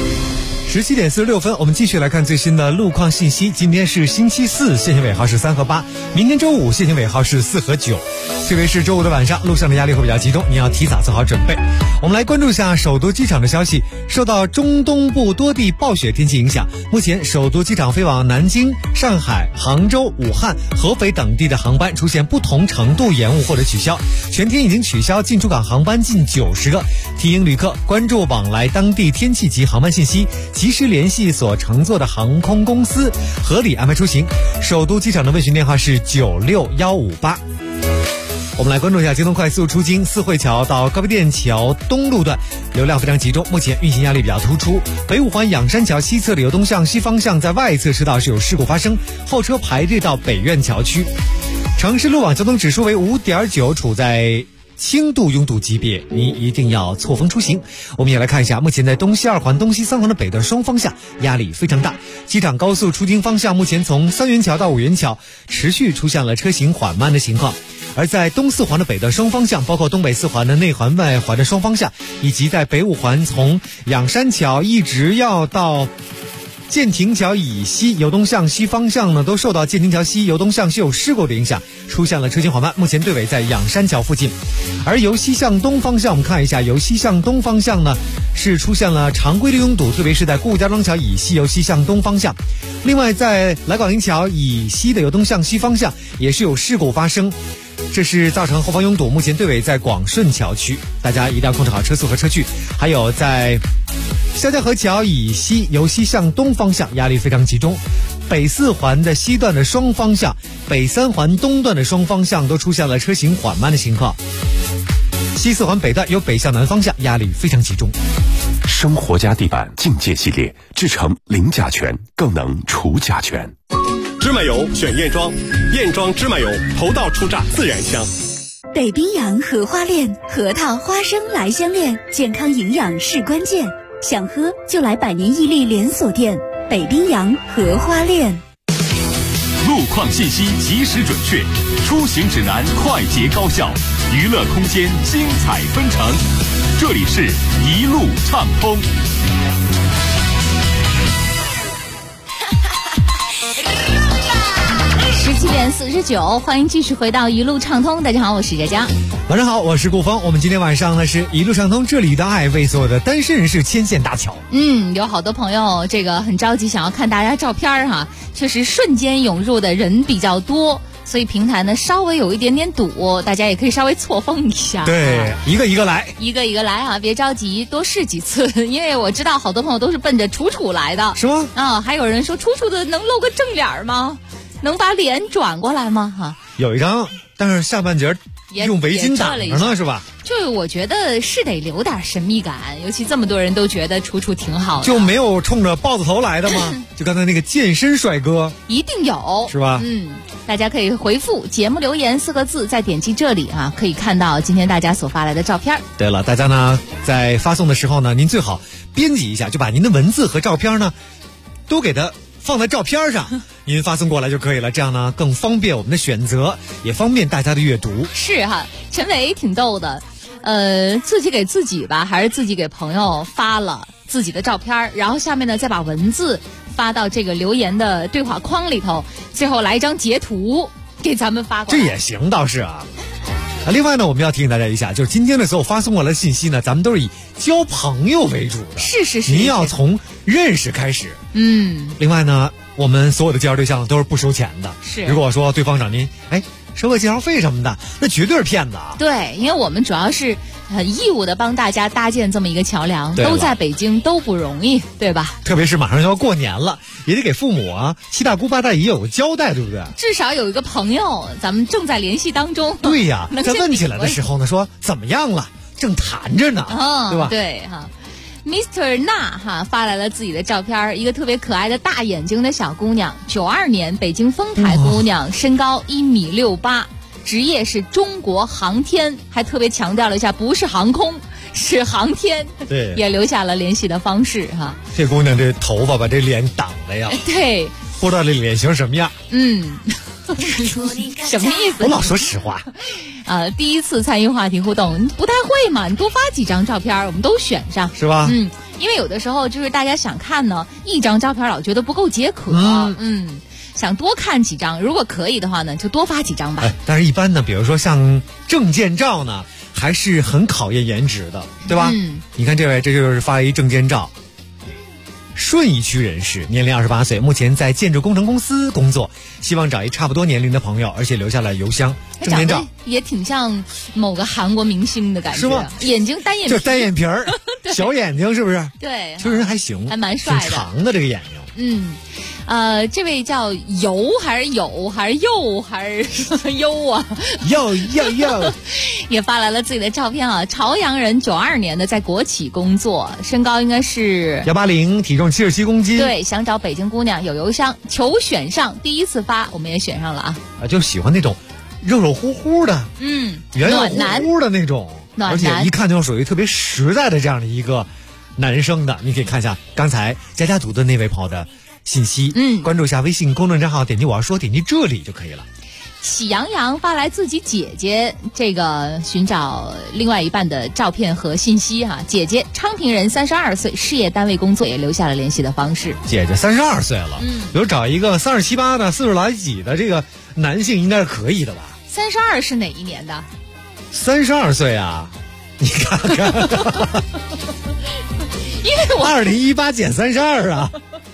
17点46分，我们继续来看最新的路况信息。今天是星期四，限行尾号是3和8；明天周五，限行尾号是4和9。特别是周五的晚上，路上的压力会比较集中，你要提早做好准备。我们来关注一下首都机场的消息。受到中东部多地暴雪天气影响，目前首都机场飞往南京、上海、杭州、武汉、合肥等地的航班出现不同程度延误或者取消，全天已经取消进出港航班近90个。提醒旅客关注往来当地天气及航班信息，及时联系所乘坐的航空公司，合理安排出行。首都机场的问询电话是96158。我们来关注一下京东快速出京四惠桥到高碑店桥东路段流量非常集中，目前运行压力比较突出。北五环仰山桥西侧的由东向西方向在外侧车道是有事故发生，后车排队到北苑桥区。城市路网交通指数为5.9，处在轻度拥堵级别，你一定要错峰出行。我们也来看一下，目前在东西二环、东西三环的北段双方向压力非常大。机场高速出京方向，目前从三元桥到五元桥持续出现了车行缓慢的情况。而在东四环的北段双方向，包括东北四环的内环外环的双方向，以及在北五环从仰山桥一直要到建亭桥以西由东向西方向呢，都受到建亭桥西由东向西有事故的影响，出现了车行缓慢。目前队尾在仰山桥附近。而由西向东方向，我们看一下，由西向东方向呢是出现了常规的拥堵，特别是在顾家庄桥以西由西向东方向。另外在来广营桥以西的由东向西方向也是有事故发生，这是造成后方拥堵，目前队尾在广顺桥区，大家一定要控制好车速和车距。还有在肖家河桥以西由西向东方向压力非常集中，北四环的西段的双方向、北三环东段的双方向都出现了车行缓慢的情况。西四环北段由北向南方向压力非常集中。 生活家地板境界系列，制成零甲醛，更能除甲醛。 芝麻油选燕庄，燕庄芝麻油头道初榨自然香。 北冰洋荷花恋，核桃花生来相恋，健康营养是关键，想喝就来百年伊利连锁店北冰洋荷花恋。 路况信息及时准确，出行指南快捷高效，娱乐空间精彩纷呈。这里是一路畅通。 17点49，欢迎继续回到一路畅通。大家好，我是佳佳。 晚上好，我是顾峰。我们今天晚上呢是一路畅通，这里的爱为所有的单身人士牵线搭桥。 有好多朋友这个很着急想要看大家照片哈，确实瞬间涌入的人比较多，所以平台呢稍微有一点点堵，大家也可以稍微错峰一下。 对，一个一个来， 一个一个来啊，别着急，多试几次，因为我知道好多朋友都是奔着楚楚来的。 是吗？ 啊，还有人说楚楚的能露个正脸吗？能把脸转过来吗？哈， 有一张，但是下半截用围巾挡着呢，是吧？ 就我觉得是得留点神秘感，尤其这么多人都觉得楚楚挺好的， 就没有冲着豹子头来的吗？就刚才那个健身帅哥， 一定有， 是吧？ 大家可以回复节目留言4个字，再点击这里啊，可以看到今天大家所发来的照片。 对了，大家呢在发送的时候呢，您最好编辑一下，就把您的文字和照片呢都给它放在照片上，您发送过来就可以了，这样呢更方便我们的选择，也方便大家的阅读。 是哈，陈伟挺逗的， 自己给自己吧，还是自己给朋友发了自己的照片，然后下面呢再把文字发到这个留言的对话框里头，最后来一张截图给咱们发过来。 这也行倒是啊。另外呢，我们要提醒大家一下，就是今天的所有发送过来的信息呢，咱们都是以交朋友为主的。 是。 您要从认识开始。另外呢，我们所有的介绍对象都是不收钱的。 是。 如果说对方找您，收个介绍费什么的，那绝对是骗子啊。 对，因为我们主要是义务的帮大家搭建这么一个桥梁，都在北京，都不容易，对吧？ 特别是马上要过年了，也得给父母啊、七大姑八大姨有个交代，对不对？ 至少有一个朋友，咱们正在联系当中。 对呀，在问起来的时候呢，说怎么样了，正谈着呢，对吧？ 对哈。Mr. 娜哈发来了自己的照片，一个特别可爱的大眼睛的小姑娘，92年北京丰台姑娘，身高1.68米，职业是中国航天，还特别强调了一下不是航空，是航天。 对， 也留下了联系的方式哈。 这姑娘这头发把这脸挡的呀， 对， 不知道这脸型什么样。 什么意思？ 我老说实话。 第一次参与话题互动，不太会嘛，你多发几张照片，我们都选上， 是吧？ 因为有的时候就是大家想看呢，一张照片老觉得不够解渴，想多看几张，如果可以的话呢，就多发几张吧。 但是一般呢，比如说像证件照呢，还是很考验颜值的，对吧？你看这位，这就是发一证件照。顺义区人士，年龄28岁，目前在建筑工程公司工作，希望找一差不多年龄的朋友，而且留下了邮箱。证件照也挺像某个韩国明星的感觉， 是吗？ 眼睛单眼皮， 就单眼皮儿，小眼睛是不是？ 对， 这人还行， 还蛮帅的， 挺长的这个眼睛。 这位叫游还是有还是又还是优啊？ 又也发来了自己的照片啊！朝阳人，92年的，在国企工作，身高应该是 180，体重77公斤。 对，想找北京姑娘，有邮箱，求选上。第一次发，我们也选上了啊！ 就喜欢那种肉肉乎乎的，圆圆乎乎的那种，而且一看就属于特别实在的这样的一个男生的。你可以看一下刚才佳读的那位朋友的信息，关注一下微信公众账号，点击我要说，点击这里就可以了。 喜羊羊发来自己姐姐这个寻找另外一半的照片和信息哈。姐姐昌平人，32岁，事业单位工作，也留下了联系的方式。 姐姐32岁了，比如找一个37、8的40来几的这个男性应该是可以的吧 ？32是哪一年的 ？32岁啊，你看看， 因为我 2018减32啊。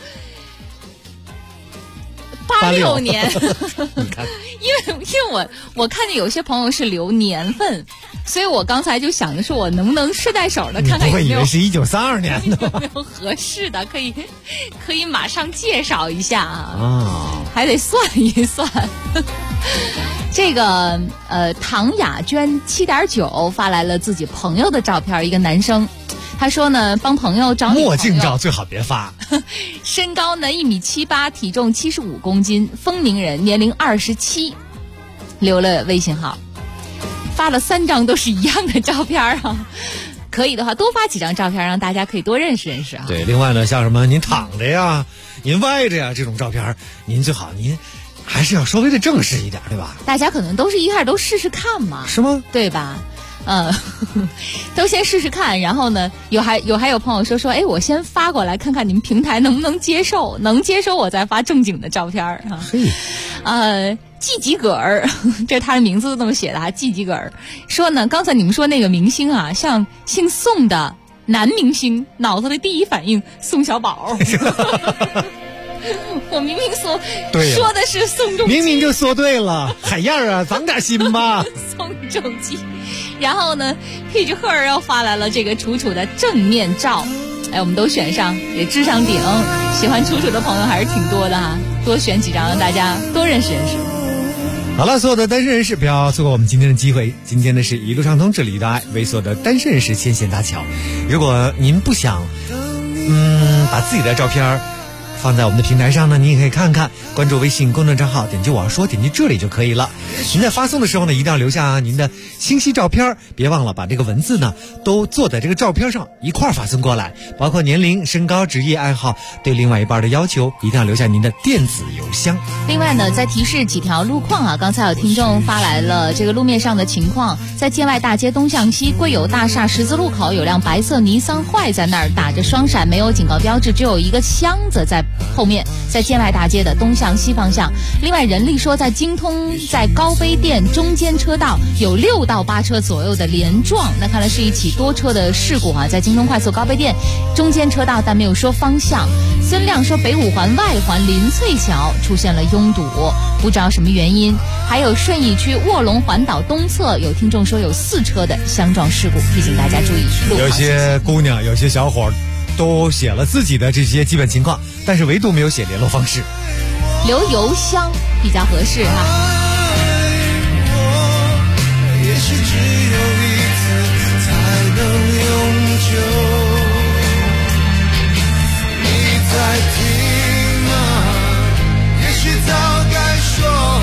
86年， 你看， 因为我看见有些朋友是留年份，所以我刚才就想的是我能不能顺带手的看看有没有， 你不会以为是1932年的有没有合适的，可以马上介绍一下啊，还得算一算。这个唐雅娟7.9发来了自己朋友的照片，一个男生。他说呢，帮朋友找墨镜照最好别发。 身高呢1.78米，体重75公斤，丰宁人，年龄27，留了微信号，发了3张都是一样的照片啊。可以的话，多发几张照片，让大家可以多认识认识啊。 对，另外呢，像什么您躺着呀，您歪着呀，这种照片，您最好您还是要稍微的正式一点，对吧？ 大家可能都是一开始都试试看嘛， 是吗？ 对吧？都先试试看，然后呢，还有朋友说，哎，我先发过来看看你们平台能不能接受，能接受我再发正经的照片啊。季吉格尔，这是他的名字都这么写的啊。季吉格尔说呢，刚才你们说那个明星啊，像姓宋的男明星，脑子的第一反应宋小宝。我明明说的是宋仲基， 明明就说对了，海燕啊，长点心吧。 宋仲基。然后呢 ，Page Her 又发来了这个楚楚的正面照，哎，我们都选上，也置上顶。喜欢楚楚的朋友还是挺多的哈，多选几张，让大家多认识认识。 好了，所有的单身人士不要错过我们今天的机会。今天呢是一路畅通，这里的爱为所有的单身人士牵线搭桥。如果您不想把自己的照片放在我们的平台上呢，您也可以看看，关注微信公众账号，点击我要说，点击这里就可以了。您在发送的时候呢，一定要留下您的清晰照片，别忘了把这个文字呢都做在这个照片上一块发送过来，包括年龄、身高、职业、爱好，对另外一半的要求，一定要留下您的电子邮箱。 另外呢，再提示几条路况啊，刚才有听众发来了这个路面上的情况，在建外大街东向西贵友大厦十字路口有辆白色尼桑坏在那儿，打着双闪，没有警告标志，只有一个箱子在后面，在建外大街的东向西方向。另外人力说在京通在高碑店中间车道有6到8车左右的连撞，那看来是一起多车的事故啊，在京通快速高碑店中间车道，但没有说方向。孙亮说北五环外环林翠桥出现了拥堵，不知道什么原因。还有顺义区卧龙环岛东侧有听众说有4车的相撞事故，提醒大家注意路况。 有些姑娘有些小伙都写了自己的这些基本情况，但是唯独没有写联络方式， 留邮箱比较合适哈。 也许只有一次才能永久，你在听吗？也许早该说，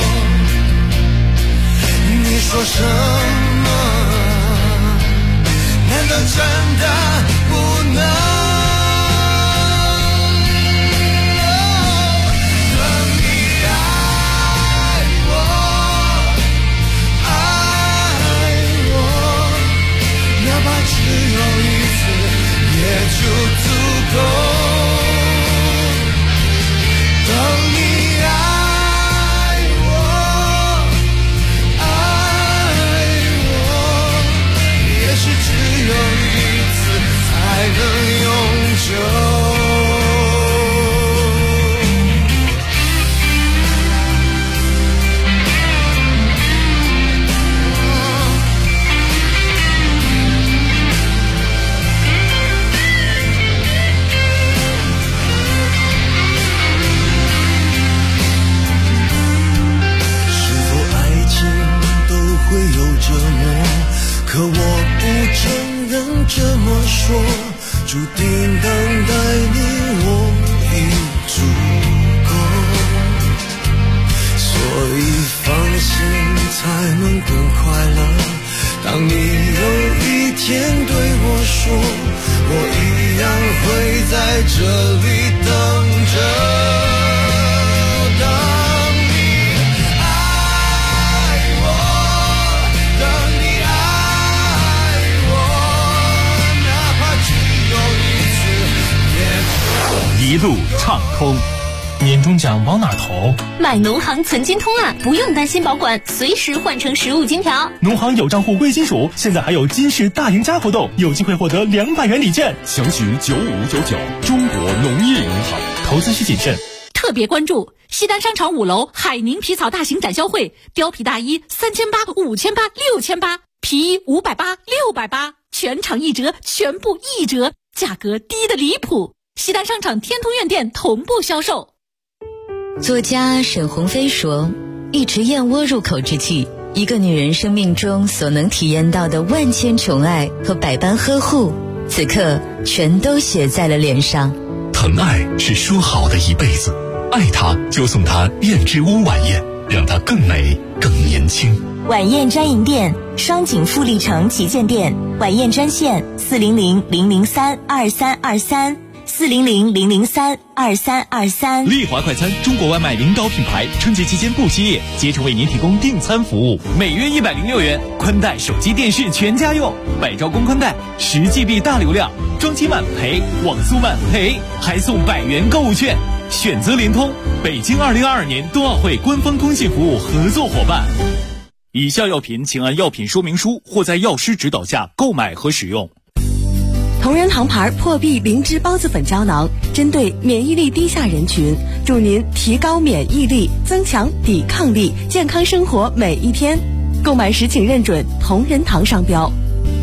你说什么？难道真的不能？就足够，当你爱我，也许只有一次才能永久。可我不承认这么说，注定等待你我已足够，所以放心才能更快乐。当你有一天对我说，我一样会在这里等着。 一路畅通，年终奖往哪投？ 买农行存金通啊，不用担心保管，随时换成实物金条。 农行有账户贵金属，现在还有金市大赢家活动，有机会获得200元礼券。 详询9599，中国农业银行。 投资需谨慎。 特别关注西单商场5楼海宁皮草大型展销会，貂皮大衣3800、5800、6800，皮衣580、680，全场1折，全部1折，价格低得离谱。西单商场天通苑店同步销售。 作家沈鸿飞说，一池燕窝入口之际，一个女人生命中所能体验到的万千宠爱和百般呵护，此刻全都写在了脸上。 疼爱是说好的一辈子，爱她就送她燕之屋晚宴，让她更美更年轻。 晚宴专营店，双井富力城旗舰店，晚宴专线400-003-2323，400-003-2323。 丽华快餐，中国外卖领导品牌，春节期间不歇业，竭诚为您提供订餐服务，每月106元，宽带、手机、电视全家用，百兆公宽带，10GB 大流量，装机慢赔，网速慢赔，还送100元购物券。选择联通，北京2022年冬奥会官方通信服务合作伙伴。以下药品请按药品说明书或在药师指导下购买和使用。 同仁堂牌破壁灵芝孢子粉胶囊，针对免疫力低下人群，助您提高免疫力，增强抵抗力，健康生活每一天。购买时请认准同仁堂商标。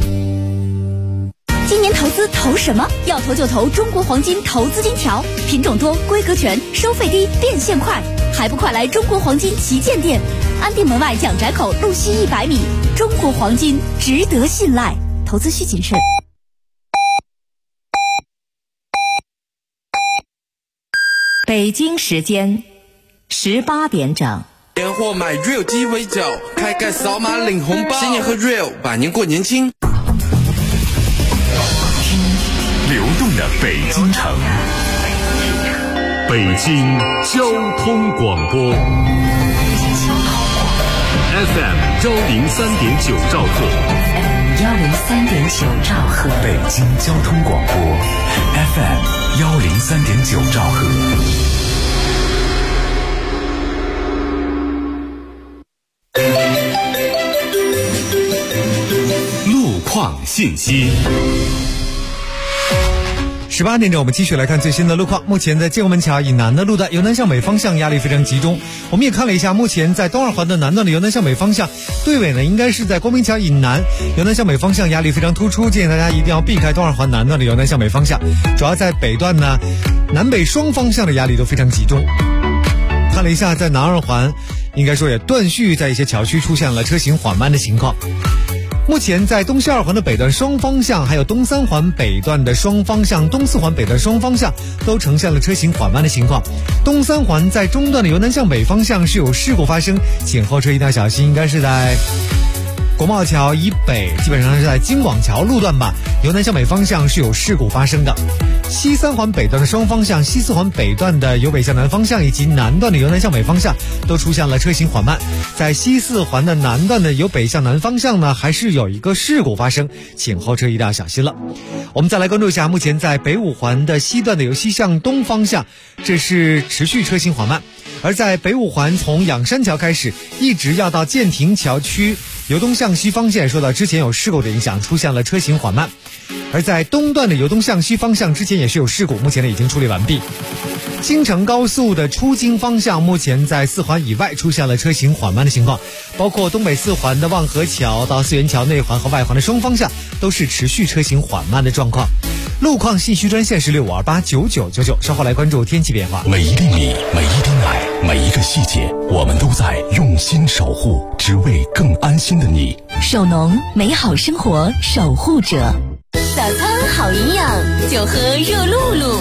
今年投资投什么？要投就投中国黄金投资金条，品种多，规格全，收费低，变现快，还不快来中国黄金旗舰店，安定门外蒋宅口路西100米，中国黄金值得信赖，投资需谨慎。 北京时间18点整。 年货买 Real 鸡尾酒，开盖扫码领红包，新年喝 Real， 百年过年轻。 流动的北京城，北京交通广播 FM 103.9兆赫 103.9兆赫， 北京交通广播 FM 103.9兆赫。路况信息。 18点整，我们继续来看最新的路况。目前在建国门桥以南的路段，由南向北方向压力非常集中。我们也看了一下，目前在东二环的南段的由南向北方向，队尾呢应该是在光明桥以南，由南向北方向压力非常突出，建议大家一定要避开东二环南段的由南向北方向。主要在北段呢，南北双方向的压力都非常集中。看了一下，在南二环，应该说也断续在一些桥区出现了车行缓慢的情况。目前在东西二环的北段双方向，还有东三环北段的双方向、东四环北段双方向都呈现了车行缓慢的情况。东三环在中段的由南向北方向是有事故发生，请后车一定要小心，应该是在国贸桥以北，基本上是在京广桥路段吧，由南向北方向是有事故发生的。西三环北段的双方向、西四环北段的由北向南方向以及南段的由南向北方向都出现了车行缓慢。在西四环的南段的由北向南方向呢，还是有一个事故发生，请后车一定要小心了。我们再来关注一下，目前在北五环的西段的由西向东方向，这是持续车行缓慢。而在北五环从仰山桥开始，一直要到建亭桥区由东向西方向，受到之前有事故的影响，出现了车行缓慢。而在东段的由东向西方向，之前也是有事故，目前呢已经处理完毕。京承高速的出京方向，目前在四环以外出现了车行缓慢的情况，包括东北四环的望河桥到四元桥内环和外环的双方向都是持续车行缓慢的状况。路况信息专线是65289999，稍后来关注天气变化。 每一粒米，每一滴奶，每一个细节，我们都在用心守护，只为更安心的你。 首农，美好生活守护者。 早餐好营养，就喝热露露。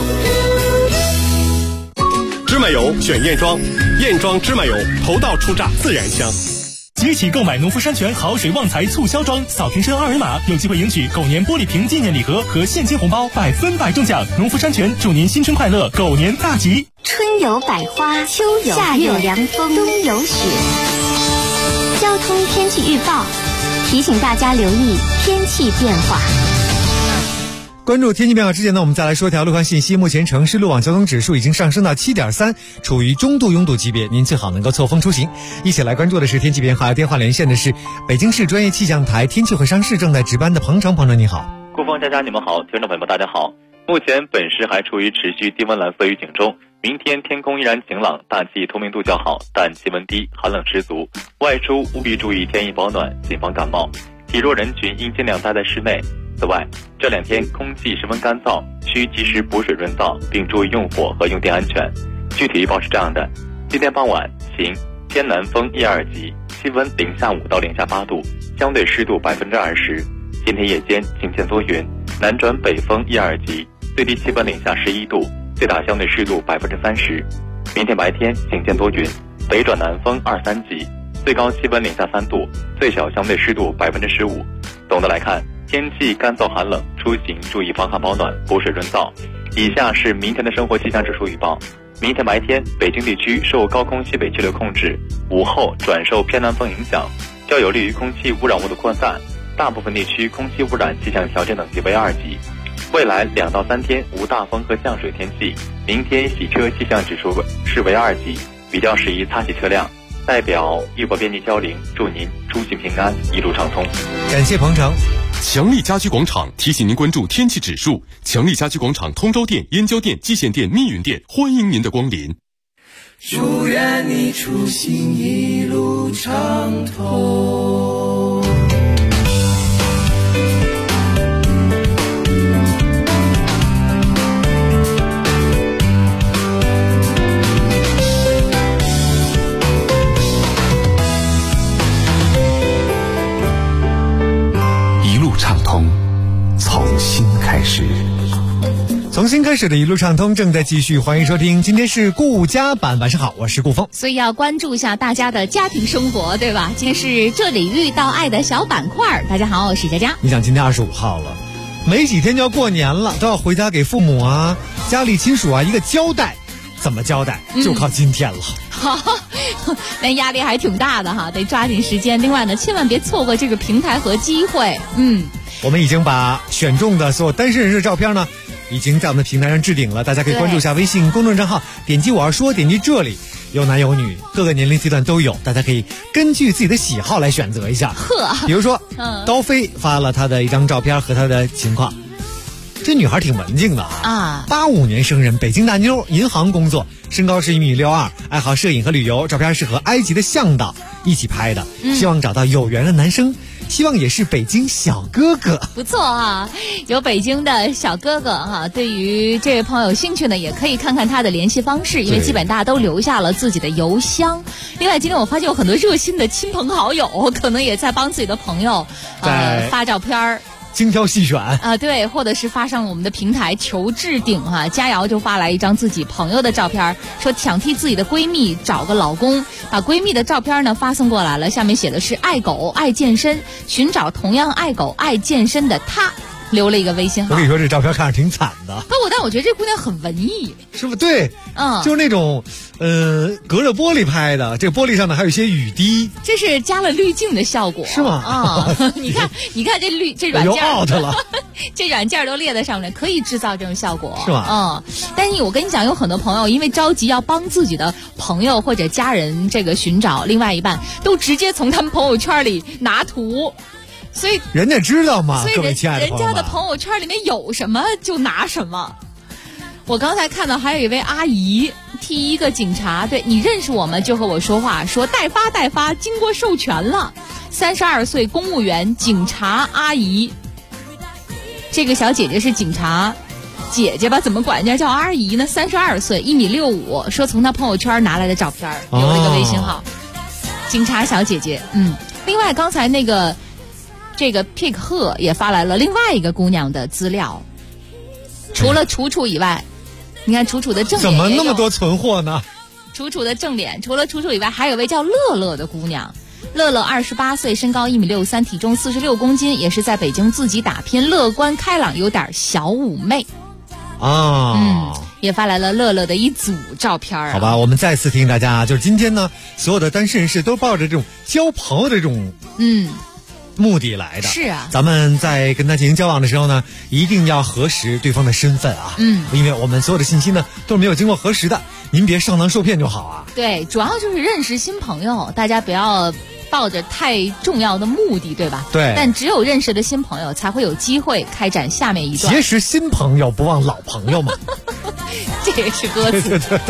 芝麻油选燕庄，燕庄芝麻油头道初榨自然香。 即日起购买农夫山泉好水旺财促销装，扫瓶身2维码，有机会赢取狗年玻璃瓶纪念礼盒和现金红包，100%中奖。农夫山泉祝您新春快乐，狗年大吉。 春有百花，秋有夏有凉风，冬有雪。交通天气预报提醒大家留意天气变化。 关注天气变化之前呢，我们再来说一条路况信息。目前城市路网交通指数已经上升到7.3，处于中度拥堵级别，您最好能够错峰出行。一起来关注的是天气变化，电话连线的是北京市专业气象台天气会商室正在值班的彭程。彭程你好。 顾峰佳佳你们好，听众朋友们大家好。目前本市还处于持续低温蓝色预警中，明天天空依然晴朗，大气透明度较好，但气温低，寒冷十足，外出务必注意添衣保暖，谨防感冒。体弱人群应尽量待在室内。此外，这2天空气十分干燥，需及时补水润燥，并注意用火和用电安全。具体预报是这样的：今天傍晚晴，偏南风1、2级，气温0下5到0下8度，相对湿度20%。今天夜间晴间多云，南转北风1、2级，最低气温0下11度，最大相对湿度30%。明天白天晴间多云，北转南风2、3级，最高气温0下3度，最小相对湿度15%。总的来看，天气干燥寒冷，出行注意防寒保暖，补水润燥。以下是明天的生活气象指数预报。明天白天，北京地区受高空西北气流控制，午后转受偏南风影响，较有利于空气污染物的扩散。大部分地区空气污染气象条件等级为2级。未来2到3天无大风和降水天气。明天洗车气象指数是为2级，比较适宜擦洗车辆。代表玉博编辑交零，祝您出行平安，一路畅通。 感谢彭程。 强力家居广场提醒您关注天气指数。强力家居广场通州店、燕郊店、蓟县店、密云店欢迎您的光临。 祝愿你出行一路畅通。 畅通，从心开始。 重新开始的一路畅通正在继续，欢迎收听，今天是顾家版，晚上好，我是顾峰。 所以要关注一下大家的家庭生活，对吧？今天是这里遇到爱的小板块。大家好，我是佳佳。 你想今天25号了，没几天就要过年了，都要回家给父母啊、家里亲属啊一个交代。怎么交代？就靠今天了。 好，那压力还挺大的哈，得抓紧时间。另外呢，千万别错过这个平台和机会。 我们已经把选中的所有单身人士的照片呢，已经在我们的平台上置顶了，大家可以关注一下微信公众账号，点击我要说，点击这里，有男有女，各个年龄阶段都有，大家可以根据自己的喜好来选择一下。比如说，刀飞发了他的一张照片和他的情况。这女孩挺文静的啊，85年生人，北京大妞，银行工作，身高是1.62米，爱好摄影和旅游，照片是和埃及的向导一起拍的，希望找到有缘的男生，希望也是北京小哥哥。 不错啊，有北京的小哥哥哈。对于这位朋友有兴趣呢，也可以看看他的联系方式，因为基本大家都留下了自己的邮箱。另外，今天我发现有很多热心的亲朋好友，可能也在帮自己的朋友发照片精挑细选啊， 对，或者是发上我们的平台求置顶哈。佳瑶就发来一张自己朋友的照片，说想替自己的闺蜜找个老公，把闺蜜的照片呢发送过来了，下面写的是爱狗爱健身，寻找同样爱狗爱健身的他，留了一个微信号。 我跟你说，这照片看着挺惨的。 但我觉得这姑娘很文艺， 是不是？对，就是那种隔着玻璃拍的，这个玻璃上呢还有一些雨滴， 这是加了滤镜的效果， 是吗？ 你看这软件 out 了， 这软件都列在上面，可以制造这种效果， 是吗？ 但是我跟你讲，有很多朋友因为着急要帮自己的朋友或者家人这个寻找另外一半，都直接从他们朋友圈里拿图。所以人家知道吗？各位亲爱的朋友们， 人家的朋友圈里面有什么就拿什么。我刚才看到还有一位阿姨替一个警察，对，你认识我们就和我说话，说代发，经过授权了。32岁公务员警察阿姨，这个小姐姐是警察姐姐吧？怎么管人家叫阿姨呢？32岁，1.65米，说从她朋友圈拿来的照片，留了一个微信号，警察小姐姐。另外刚才这个 Pick 赫也发来了另外一个姑娘的资料，除了楚楚以外，你看楚楚的正脸怎么那么多存货呢？ 楚楚的正脸，除了楚楚以外，还有位叫乐乐的姑娘。乐乐28岁，身高1.63米，体重46公斤，也是在北京自己打拼，乐观开朗，有点小妩媚。也发来了乐乐的一组照片好吧，我们再次提醒大家，就是今天呢，所有的单身人士都抱着这种交朋友的这种目的来的。 是啊， 咱们在跟他进行交往的时候呢，一定要核实对方的身份啊。因为我们所有的信息呢都是没有经过核实的，您别上当受骗就好啊。 对，主要就是认识新朋友，大家不要抱着太重要的目的，对吧？ 对。 但只有认识的新朋友，才会有机会开展下面一段。 结识新朋友，不忘老朋友嘛。 这也是歌词。 对。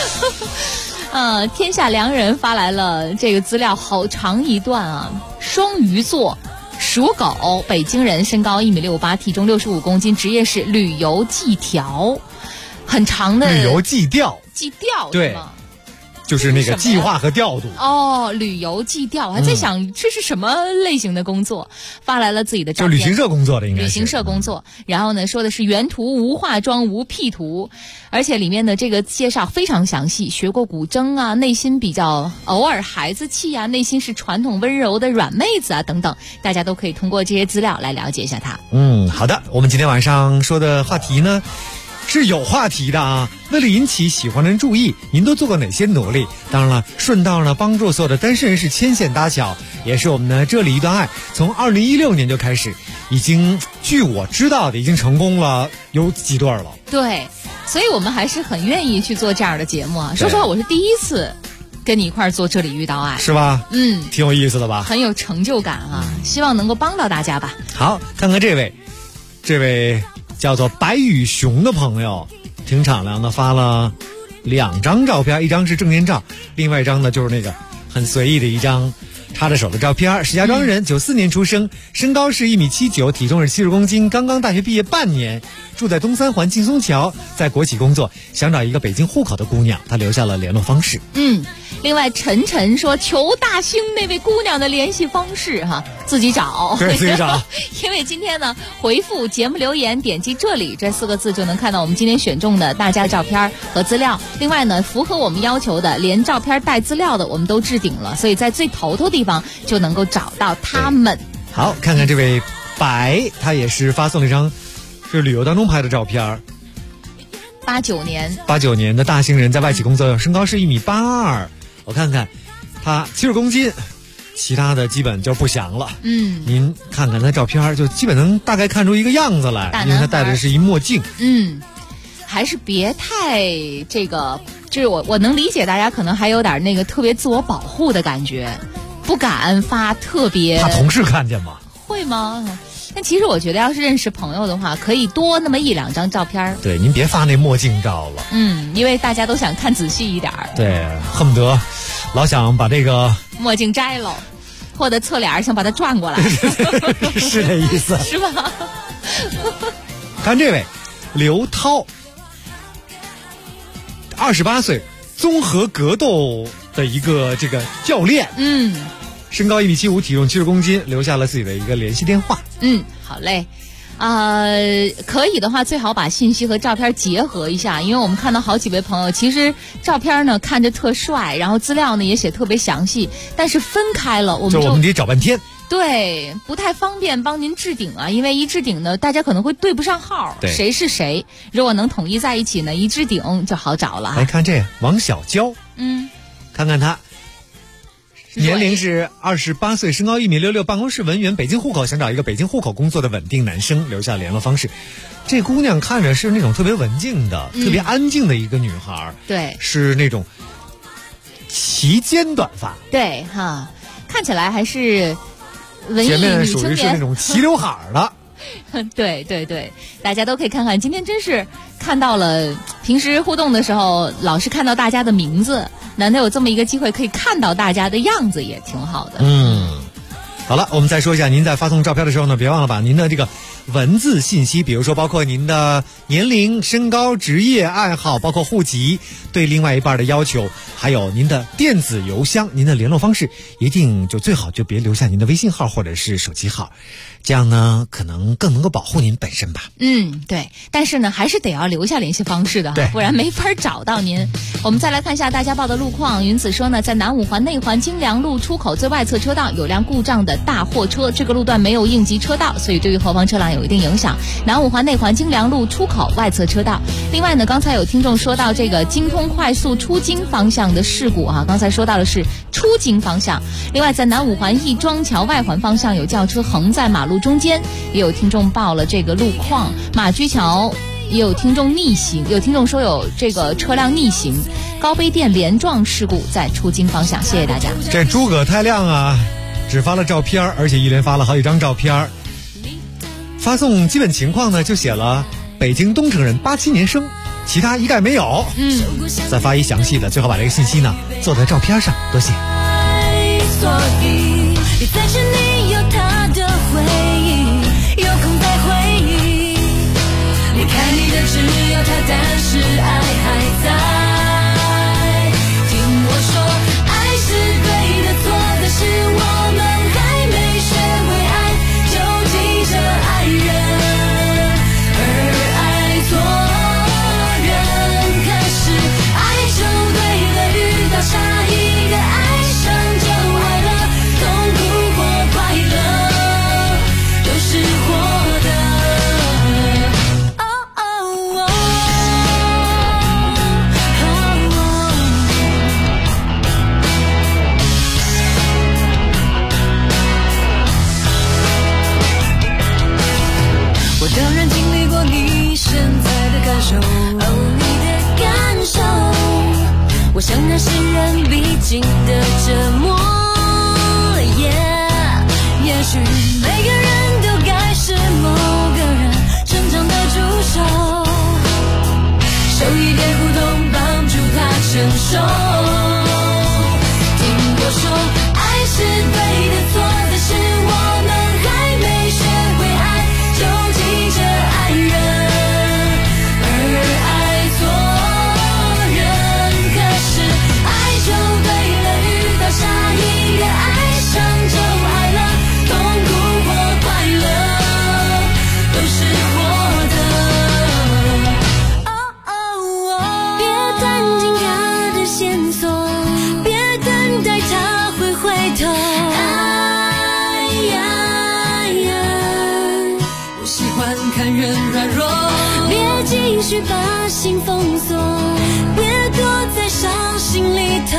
天下良人发来了这个资料，好长一段啊。双鱼座，属狗，北京人，身高1.68米，体重65公斤，职业是旅游技调，很长的旅游技调， 对吗？ 就是那个计划和调度旅游技调，我还在想这是什么类型的工作。发来了自己的照片， 就旅行社工作的，应该是旅行社工作。然后呢，说的是原图无化妆无 P 图，而且里面的这个介绍非常详细，学过古筝啊，内心比较偶尔孩子气啊，内心是传统温柔的软妹子啊等等，大家都可以通过这些资料来了解一下她。 好的，我们今天晚上说的话题呢是有话题的啊！为了引起喜欢的人注意，您都做过哪些努力？当然了，顺道呢帮助所有的单身人士牵线搭桥，也是我们的这里一段爱。从2016年就开始，已经据我知道的已经成功了有几对了。 对，所以我们还是很愿意去做这样的节目啊。说实话，我是第一次跟你一块儿做这里遇到爱， 是吧？挺有意思的吧？ 很有成就感啊！希望能够帮到大家吧。 好，看看这位叫做白羽熊的朋友，挺敞亮的，发了2张照片，一张是证件照，另外一张呢就是那个很随意的一张插着手的照片。石家庄人，94年出生，身高是1.79米，体重是70公斤，刚刚大学毕业半年， 住在东三环劲松桥，在国企工作，想找一个北京户口的姑娘，她留下了联络方式。 另外晨晨说求大兴那位姑娘的联系方式哈，自己找。 对，自己找。 因为今天呢，回复节目留言，点击这里这4个字就能看到我们今天选中的大家的照片和资料。另外呢，符合我们要求的，连照片带资料的我们都置顶了，所以在最头地方就能够找到他们。 好，看看这位白，他也是发送了一张是旅游当中拍的照片。89年的大兴人，在外企工作，身高是1.82米。我看看，他70公斤，其他的基本就不详了。您看看他照片，就基本能大概看出一个样子来，因为他戴的是一墨镜。 还是别太这个，就是我能理解大家可能还有点那个特别自我保护的感觉，不敢发特别。 怕同事看见吗？ 会吗？但其实我觉得，要是认识朋友的话，可以多那么1-2张照片。 对，您别发那墨镜照了。 因为大家都想看仔细一点。 对，恨不得老想把这个墨镜摘了，或者侧脸想把它转过来。 是这意思， 是吧？ 看这位刘涛，28岁，综合格斗的一个这个教练。身高1.75米，体重70公斤，留下了自己的一个联系电话。 好嘞。可以的话最好把信息和照片结合一下，因为我们看到好几位朋友其实照片呢看着特帅，然后资料呢也写特别详细，但是分开了我们得找半天。 对，不太方便帮您置顶啊，因为一置顶呢大家可能会对不上号，谁是谁，如果能统一在一起呢，一置顶就好找了。 来看这王小娇，看看他年龄是28岁，身高1.66米，办公室文员，北京户口，想找一个北京户口工作的稳定男生，留下联络方式。这姑娘看着是那种特别文静的、特别安静的一个女孩。 对，是那种齐肩短发。 对哈，看起来还是文艺女青年， 前面属于是那种齐刘海的。 对对对，大家都可以看看，今天真是看到了，平时互动的时候老是看到大家的名字，难得有这么一个机会可以看到大家的样子，也挺好的。 好了，我们再说一下，您在发送照片的时候呢，别忘了把您的这个文字信息，比如说包括您的年龄、身高、职业、爱好，包括户籍，对另外一半的要求，还有您的电子邮箱、您的联络方式，一定就最好就别留下您的微信号或者是手机号，这样呢可能更能够保护您本身吧。 对，但是呢还是得要留下联系方式的，不然没法找到您。我们再来看一下大家报的路况。云子说呢，在南五环内环金良路出口最外侧车道有辆故障的大货车，这个路段没有应急车道，所以对于后方车辆有一定影响。南五环内环金良路出口外侧车道。另外呢，刚才有听众说到这个京通快速出京方向的事故啊，刚才说到的是出京方向。另外在南五环亦庄桥外环方向有轿车横在马路中间，也有听众报了这个路况。马驹桥也有听众逆行，有听众说有这个车辆逆行。高碑店连撞事故在出京方向，谢谢大家。 这诸葛太亮啊，只发了照片，而且一连发了好几张照片。发送基本情况呢，就写了北京东城人，87年生，其他一概没有。再发一详细的，最好把这个信息呢做在照片上，多谢。 所以别再沉溺有他的回忆，有空再回忆。离开你的只有他，但是爱还在。听我说，爱是对的，错的是我们还没学会爱，就急着爱人，而爱错人。可是爱就对了，遇到下一个爱上就坏了，痛苦或快乐都是活的。我当然经历过你现在的感受，你的感受，我像那些人必经的折磨。也许每个人都该是某个人成长的助手，受一点苦痛，帮助他承受。听我说，爱是对的，错的是我们还没学会爱，就急着爱人， 看人软弱，别继续把心封锁，别躲在伤心里头。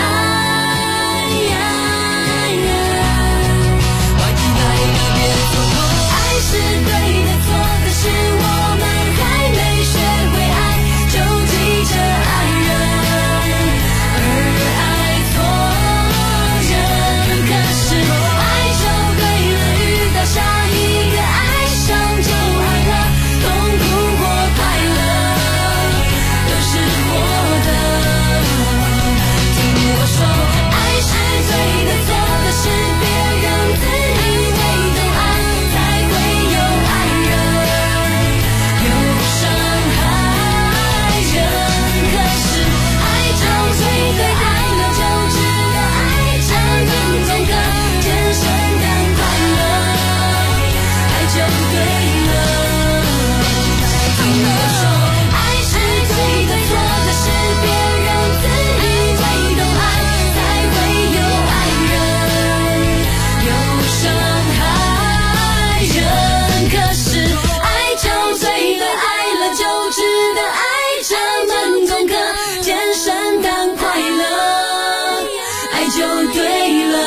万一那一个别做梦，爱是对的，错的是我们还没学会爱，就急着爱人，而爱错人。可是爱就对了，遇到下一个爱上就完了，痛苦或快乐都是我的。听我说，爱是对的，错的是别人自以为懂爱，才会有爱人，有伤害人。可是爱就最对，爱了就值得，爱这门功课，天生的快乐，爱就对了。听我说，爱是对的，错的是别人自以为懂爱，才会有爱人，有伤害人。可是爱就对了，爱了就值得，爱这门功课，天生的快乐，爱就对了。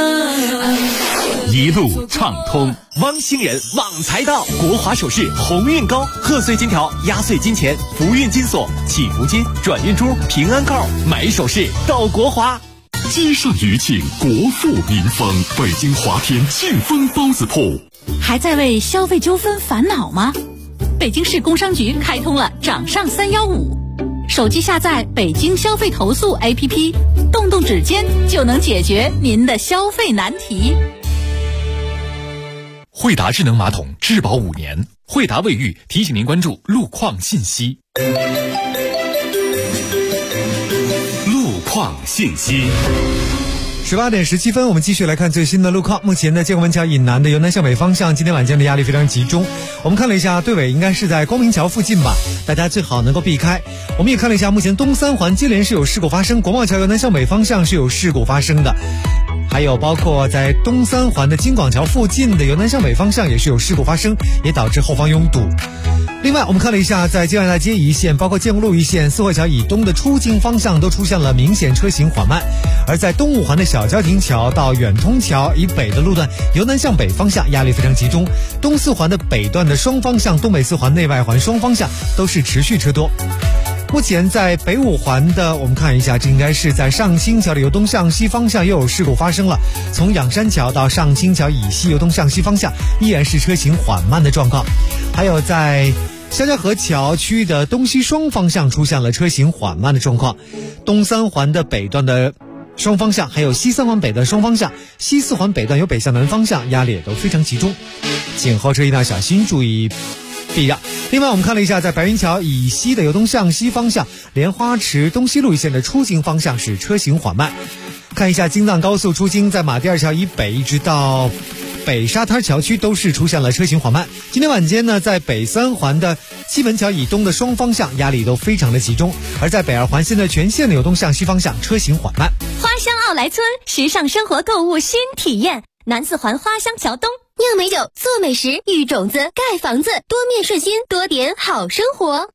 一路畅通，汪星人旺财到，国华首饰鸿运高，贺岁金条、压岁金钱、福运金锁、祈福金、转运珠、平安扣，买首饰到国华。 街上余庆，国富民丰，北京华天庆丰包子铺。 还在为消费纠纷烦恼吗？北京市工商局开通了掌上315，手机下载北京消费投诉 APP， 动动指尖就能解决您的消费难题。 惠达智能马桶质保5年，惠达卫浴提醒您关注路况信息。 路况信息。 18点17分，我们继续来看最新的路况。目前呢，建国门桥以南的由南向北方向，今天晚间的压力非常集中。我们看了一下队尾，应该是在光明桥附近吧，大家最好能够避开。我们也看了一下，目前东三环接连是有事故发生，国贸桥由南向北方向是有事故发生的。还有包括在东三环的金广桥附近的由南向北方向也是有事故发生，也导致后方拥堵。另外我们看了一下，在建外大街一线包括建国路一线、四惠桥以东的出京方向都出现了明显车行缓慢，而在东五环的小交亭桥到远通桥以北的路段由南向北方向压力非常集中，东四环的北段的双方向、东北四环内外环双方向都是持续车多。目前在北五环的，我们看一下，这应该是在上清桥的由东向西方向又有事故发生了，从仰山桥到上清桥以西由东向西方向依然是车行缓慢的状况。还有在肖家河桥区的东西双方向出现了车行缓慢的状况，东三环的北段的双方向，还有西三环北段双方向、西四环北段由北向南方向压力也都非常集中，请后车一定要小心注意避让。另外我们看了一下，在白云桥以西的由东向西方向莲花池东西路一线的出行方向是车行缓慢。看一下京藏高速出京，在马甸二桥以北一直到北沙滩桥区都是出现了车行缓慢。今天晚间呢，在北三环的西门桥以东的双方向压力都非常的集中，而在北二环现在全线的由东向西方向车行缓慢。 花乡奥莱村时尚生活购物新体验，南四环花乡桥东，酿美酒，做美食，育种子，盖房子，多面顺心，多点好生活。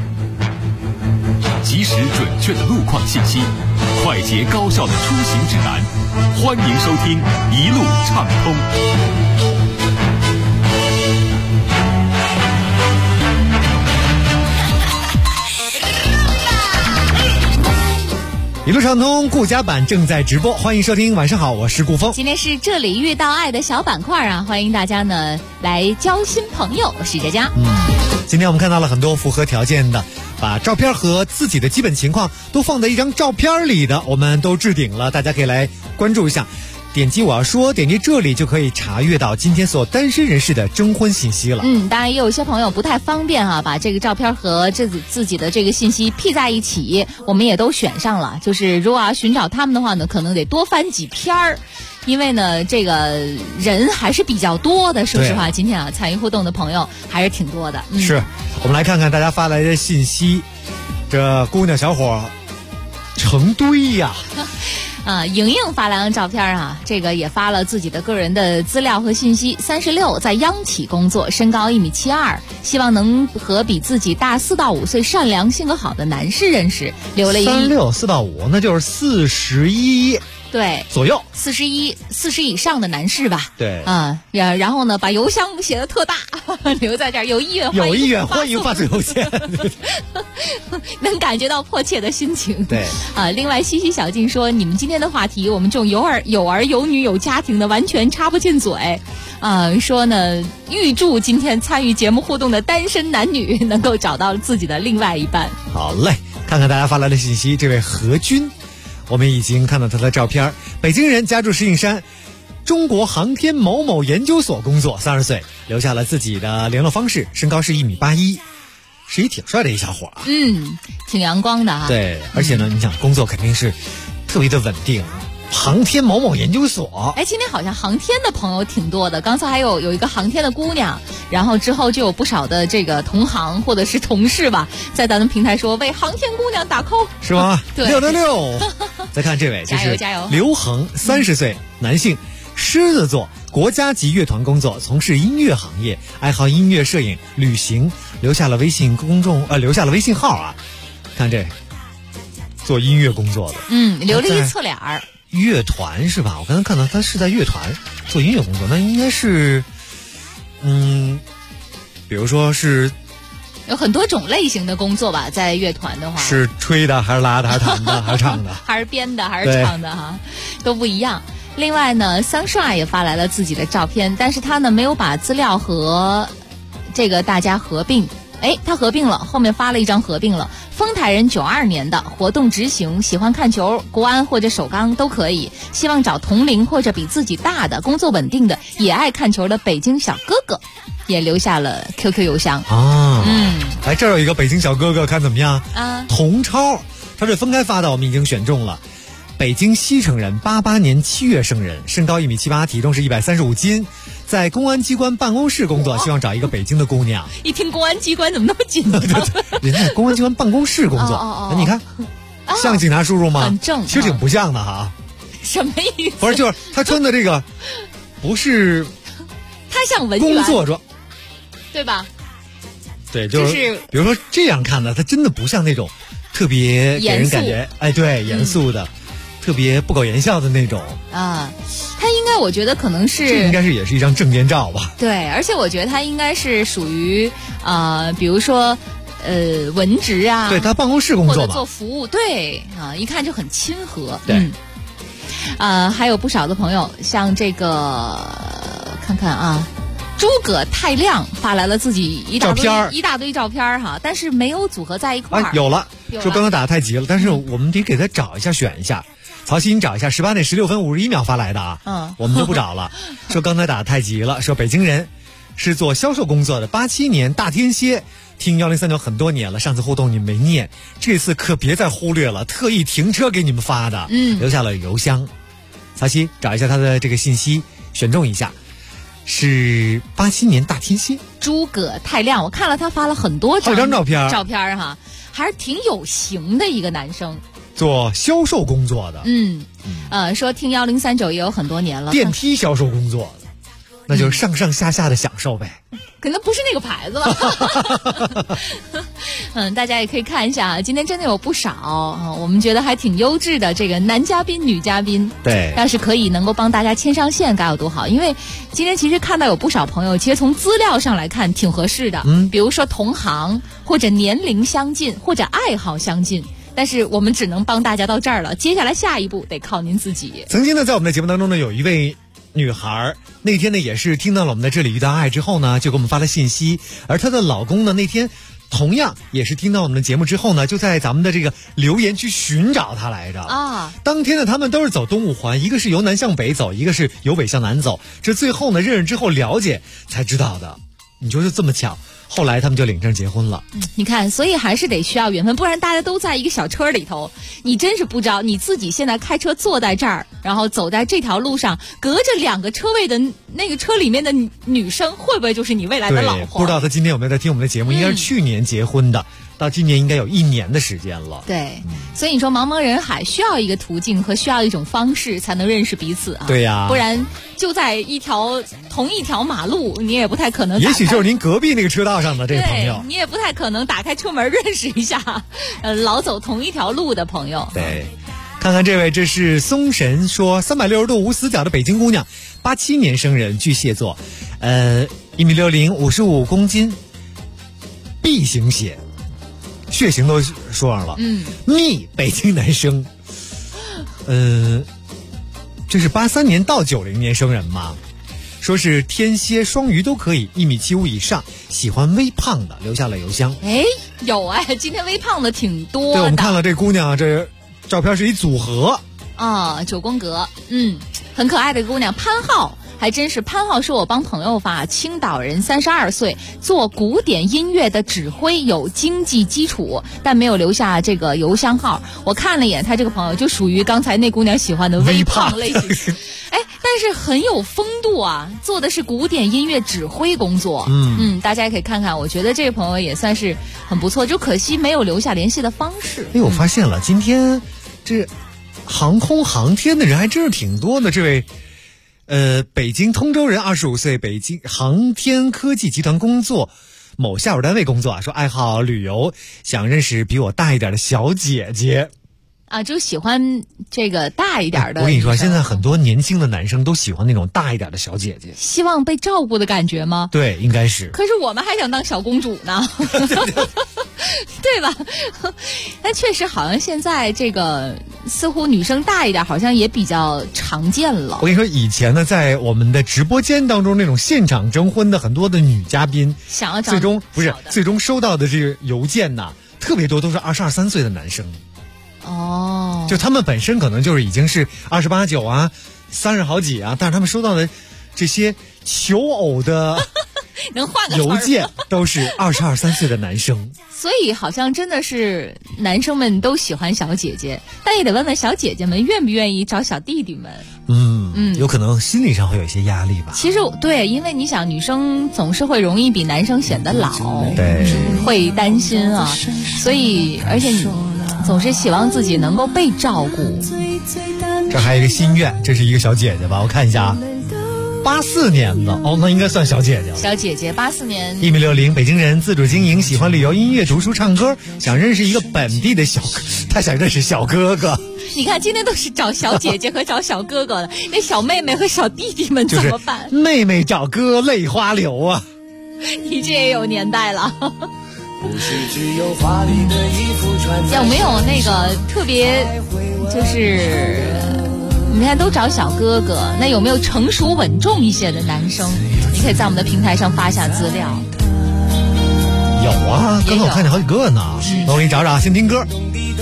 及时准确的路况信息，快捷高效的出行指南，欢迎收听一路畅通。 一路畅通顾家版正在直播，欢迎收听。晚上好，我是顾峰。 今天是这里遇到爱的小板块啊，欢迎大家呢来交新朋友。我是佳佳。 今天我们看到了很多符合条件的，把照片和自己的基本情况都放在一张照片里的，我们都置顶了，大家可以来关注一下。点击我要说，点击这里就可以查阅到今天所有单身人士的征婚信息了。 当然也有一些朋友不太方便啊，把这个照片和自己的这个信息 P 在一起，我们也都选上了。就是如果要寻找他们的话呢，可能得多翻几篇儿，因为呢这个人还是比较多的。说实话，今天啊参与互动的朋友还是挺多的。 是，我们来看看大家发来的信息。这姑娘小伙成堆呀。 莹莹发来张照片啊，这个也发了自己的个人的资料和信息。36，在央企工作，身高1.72米，希望能和比自己大4到5岁、善良、性格好的男士认识。留了 36、4到5，那就是41。 对， 左右 40以上的男士吧。 对然后呢，把邮箱写的特大，留在这儿，有意愿欢迎发送邮件，能感觉到迫切的心情。 对另外西西小静说，你们今天的话题，我们这种有儿有女有家庭的完全插不进嘴。说呢，预祝今天参与节目互动的单身男女能够找到自己的另外一半。 好嘞，看看大家发来的信息。这位何军，我们已经看到他的照片，北京人，家住石景山，中国航天某某研究所工作，30岁，留下了自己的联络方式，身高是1.81米，是一挺帅的一小伙啊。 挺阳光的啊。 对，而且呢，你想工作肯定是特别的稳定。航天某某研究所， 今天好像航天的朋友挺多的，刚才还有一个航天的姑娘，然后之后就有不少的这个同行或者是同事吧，在咱们平台说为航天姑娘打 call， 是吗？ 对 666。再看这位，这是刘恒，30岁，男性，狮子座，国家级乐团工作，从事音乐行业，爱好音乐、摄影、旅行，留下了微信号啊。看这做音乐工作的， 留了一侧脸儿。 乐团是吧？我刚才看到他是在乐团做音乐工作，那应该是，比如说是有很多种类型的工作吧，在乐团的话， 是吹的还是拉的还是弹的还是唱的还是编的还是唱的哈，都不一样。另外呢，桑帅也发来了自己的照片，但是他呢没有把资料和这个大家合并。他合并了，后面发了一张合并了。丰台人，92年的，活动执行，喜欢看球，国安或者首钢都可以，希望找同龄或者比自己大的，工作稳定的，也爱看球的北京小哥哥，也留下了 QQ 邮箱啊。这儿有一个北京小哥哥，看怎么样啊？童超，他是分开发的，我们已经选中了。北京西城人，88年7月生人，身高1.78米，体重是135斤，在公安机关办公室工作，希望找一个北京的姑娘。 一听公安机关怎么那么紧张？ 人家公安机关办公室工作，你看像警察叔叔吗？ 很正， 其实挺不像的哈。 什么意思？ 不是，就是他穿的这个不是， 他像文员工作装， 对吧？ 对，就是比如说这样看的，他真的不像那种特别给人感觉对，严肃的。特别不苟言笑的那种啊，他应该我觉得可能是这应该是也是一张证件照吧。 对，而且我觉得他应该是属于比如说文职啊， 对他办公室工作嘛， 或者做服务，对啊，一看就很亲和。 对， 还有不少的朋友，像这个看看啊，诸葛太亮发来了自己一大堆照片哈，但是没有组合在一块儿。 有了，说刚刚打得太急了，但是我们得给他找一下，选一下。曹鑫，你找一下，18点16分51秒发来的啊，我们就不找了。说刚才打得太急了，说北京人，是做销售工作的，87年大天蝎，听103.9很多年了，上次互动你没念，这次可别再忽略了，特意停车给你们发的，留下了邮箱。曹鑫，找一下他的这个信息，选中一下。是87年大天蝎， 诸葛太亮，我看了他发了很多张照片哈，还是挺有型的一个男生， 做销售工作的，说听1039也有很多年了， 电梯销售工作的，那就是上上下下的享受呗。 可能不是那个牌子吧。大家也可以看一下啊，今天真的有不少我们觉得还挺优质的这个男嘉宾、女嘉宾。 对， 要是可以能够帮大家牵上线，该有多好！因为今天其实看到有不少朋友，其实从资料上来看挺合适的，比如说同行或者年龄相近或者爱好相近。但是我们只能帮大家到这儿了，接下来下一步得靠您自己。 曾经呢，在我们的节目当中呢，有一位女孩，那天呢也是听到了我们在这里遇到爱之后呢，就给我们发了信息，而她的老公呢那天同样也是听到我们的节目之后呢，就在咱们的这个留言去寻找他来着啊。当天呢他们都是走东五环，一个是由南向北走，一个是由北向南走，这最后呢认识之后了解才知道的。你说就这么巧，后来他们就领证结婚了。 你看，所以还是得需要缘分，不然大家都在一个小车里头，你真是不知道你自己现在开车坐在这儿，然后走在这条路上，隔着2个车位的那个车里面的女生，会不会就是你未来的老婆？ 不知道她今天有没有在听我们的节目，应该是去年结婚的， 到今年应该有1年的时间了。 对，所以你说茫茫人海需要一个途径和需要一种方式才能认识彼此啊。 对呀， 不然就在同一条马路，你也不太可能。 也许就是您隔壁那个车道上的这个朋友， 你也不太可能打开车门认识一下，老走同一条路的朋友。 对。看看这位，这是松神说360度无死角的北京姑娘，87年生人，巨蟹座，1.60米，55公斤，B 型血，血型都说上了，密北京男生，这是83年到90年生人吗？说是天蝎、双鱼都可以，1.75米以上，喜欢微胖的，留下了邮箱。 有今天微胖的挺多的。 对，我们看了这姑娘，这照片是一组合啊，9宫格，很可爱的姑娘，潘浩。还真是，潘浩是我帮朋友发，青岛人，32岁，做古典音乐的指挥，有经济基础，但没有留下这个邮箱号。我看了一眼，他这个朋友就属于刚才那姑娘喜欢的微胖类型。但是很有风度啊，做的是古典音乐指挥工作。大家也可以看看，我觉得这个朋友也算是很不错，就可惜没有留下联系的方式。 我发现了，今天这航空航天的人还真是挺多的。这位北京通州人，25岁，北京航天科技集团工作，某下属单位工作啊，说爱好旅游，想认识比我大一点的小姐姐。 就喜欢这个大一点的。 我跟你说，现在很多年轻的男生都喜欢那种大一点的小姐姐， 希望被照顾的感觉吗？ 对，应该是。 可是我们还想当小公主呢，对吧？但确实好像现在这个似乎女生大一点好像也比较常见了。 我跟你说，以前呢，在我们的直播间当中，那种现场征婚的很多的女嘉宾， 想要最终收到的这个邮件呐，特别多都是22、23岁的男生。就他们本身可能就是已经是28、9啊，30好几啊，但是他们收到的这些求偶的能换个邮件都是22、23岁的男生。 所以好像真的是男生们都喜欢小姐姐，但也得问问小姐姐们愿不愿意找小弟弟们。 有可能心理上会有一些压力吧。 其实对，因为你想，女生总是会容易比男生显得老， 对， 会担心啊，所以而且你总是希望自己能够被照顾。 这还有一个心愿，这是一个小姐姐吧？我看一下，84年的那应该算小姐姐了。 小姐姐84年 ，1.60米，北京人，自主经营，喜欢旅游、音乐、读书、唱歌，想认识一个本地的他想认识小哥哥。 你看今天都是找小姐姐和找小哥哥的，那小妹妹和小弟弟们怎么办？ 妹妹找哥泪花流啊！ 你这也有年代了。有没有那个特别就是你看都找小哥哥，那有没有成熟稳重一些的男生？你可以在我们的平台上发下资料。 有啊，刚才我看见好几个呢，我给你找找，先听歌。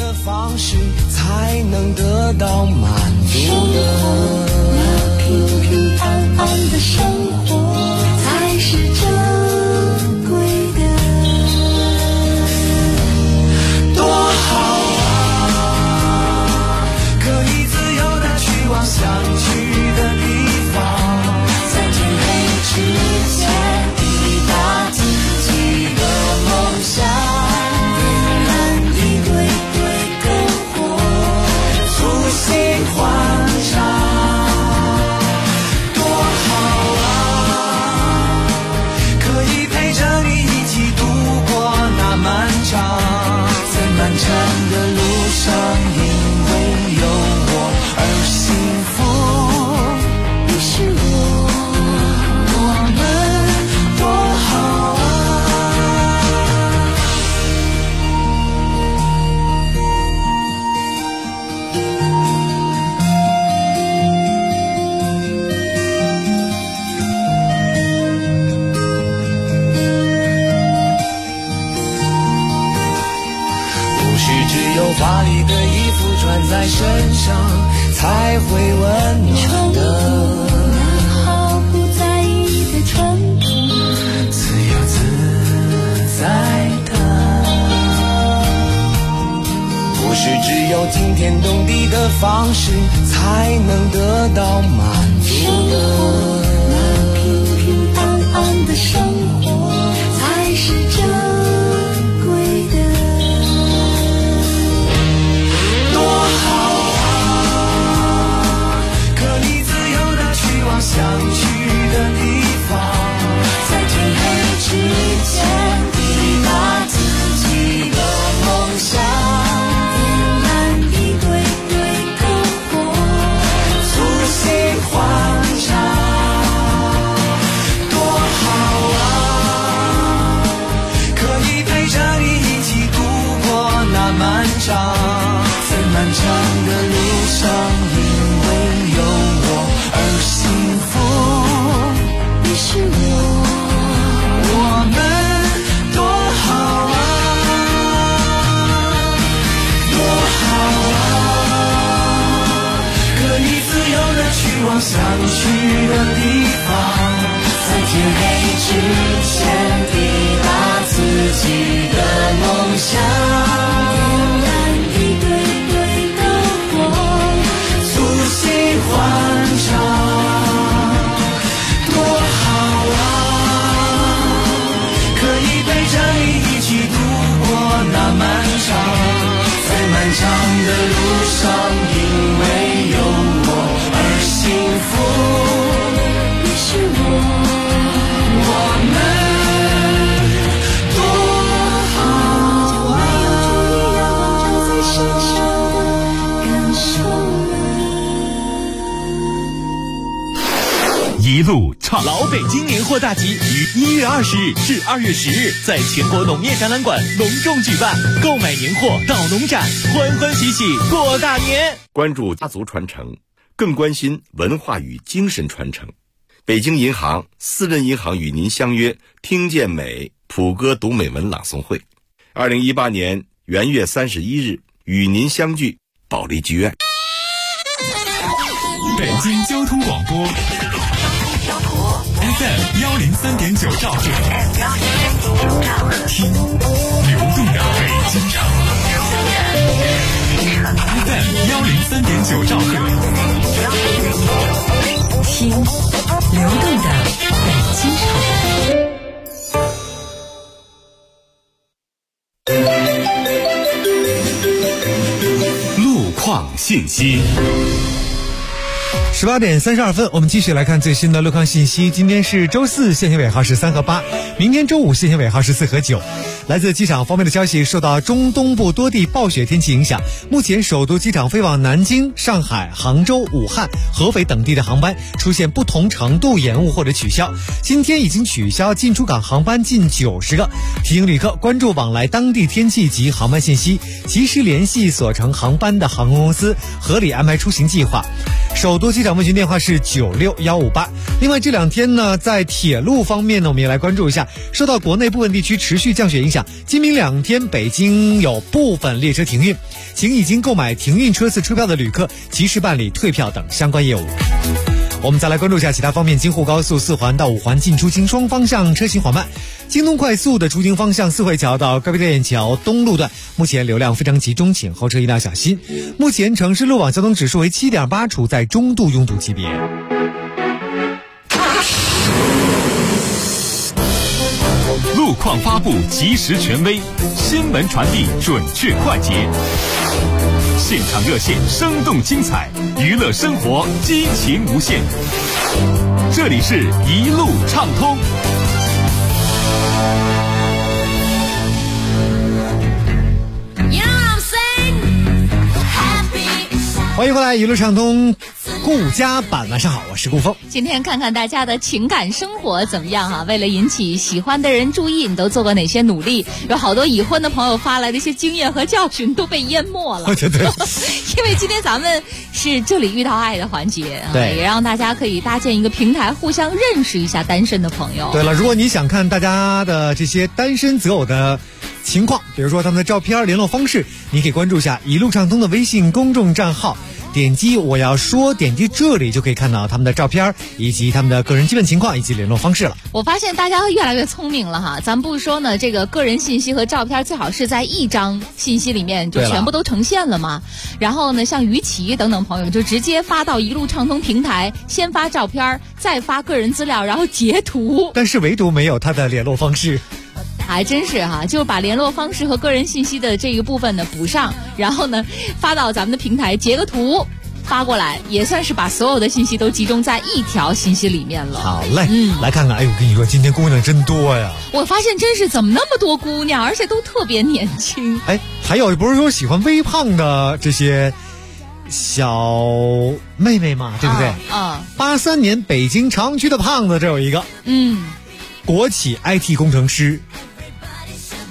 才能得到满足的平平安安的生活才是珍贵的，多好啊，可以自由地去往想去的地方，在天黑之前抵达自己的梦想。华丽的衣服穿在身上才会温暖的，毫不在意的纯朴，自由自在的，不是只有惊天动地的方式才能得到满足的，平平安安的生活才是珍贵的。 长，在漫长的路上，因为有我而幸福。你是我们多好啊，多好啊，可以自由地去往想去的地方，在天黑之前抵达自己的梦想。点燃一堆堆的火，促膝欢唱，多好啊，可以陪着你一起度过那漫长，在漫长的路上，因为有我而幸福。你是我们多好啊，在身上的感受。 一路畅老北京年货大集于1月20日至2月10日在全国农业展览馆隆重举办，购买年货到农展，欢欢喜喜过大年。 关注家族传承，更关心文化与精神传承。北京银行私人银行与您相约听见美普歌读美文朗诵会，2018年元月31日与您相聚保利剧院。 北京交通广播 FM 103.9兆赫，听流动的北京城。FM 103.9兆赫， 听流动的北京城。 路况信息。 18点32分，我们继续来看最新的路况信息。今天是周四，限行尾号是3和8，明天周五限行尾号是4和9。来自机场方面的消息，受到中东部多地暴雪天气影响，目前首都机场飞往南京、上海、杭州、武汉、合肥等地的航班出现不同程度延误或者取消。今天已经取消进出港航班近90个。提醒旅客关注往来当地天气及航班信息，及时联系所乘航班的航空公司，合理安排出行计划。首都机场问询电话是96158。另外这2天呢，在铁路方面呢，我们也来关注一下，受到国内部分地区持续降雪影响，今明2天北京有部分列车停运，请已经购买停运车次车票的旅客及时办理退票等相关业务。我们再来关注一下其他方面，京沪高速4环到5环进出京双方向车行缓慢，京东快速的出京方向四惠桥到高碑店桥东路段目前流量非常集中，请后车一定要小心。目前城市路网交通指数为7.8，处在中度拥堵级别。 路况发布及时权威，新闻传递准确快捷，现场热线生动精彩，娱乐生活激情无限。这里是一路畅通。 欢迎回来，一路畅通顾家版，晚上好，我是顾峰。 今天看看大家的情感生活怎么样啊？为了引起喜欢的人注意，你都做过哪些努力？有好多已婚的朋友发来的一些经验和教训都被淹没了。 对对， 因为今天咱们是这里遇到爱的环节， 对， 也让大家可以搭建一个平台，互相认识一下单身的朋友。 对了，如果你想看大家的这些单身择偶的情况，比如说他们的照片、联络方式，你可以关注一下一路畅通的微信公众账号，点击我要说，点击这里就可以看到他们的照片以及他们的个人基本情况以及联络方式了。 我发现大家越来越聪明了哈，咱不说呢，这个个人信息和照片最好是在一张信息里面就全部都呈现了嘛。然后呢，像于琦等等朋友就直接发到一路畅通平台，先发照片，再发个人资料，然后截图。 但是唯独没有他的联络方式。 还真是哈，就把联络方式和个人信息的这个部分呢补上，然后呢发到咱们的平台，截个图发过来，也算是把所有的信息都集中在一条信息里面了。 好嘞，来看看，哎，我跟你说，今天姑娘真多呀！ 我发现真是怎么那么多姑娘，而且都特别年轻。 哎，还有不是说喜欢微胖的这些小妹妹嘛，对不对？83年北京朝阳区的胖子，这有一个，国企 IT 工程师。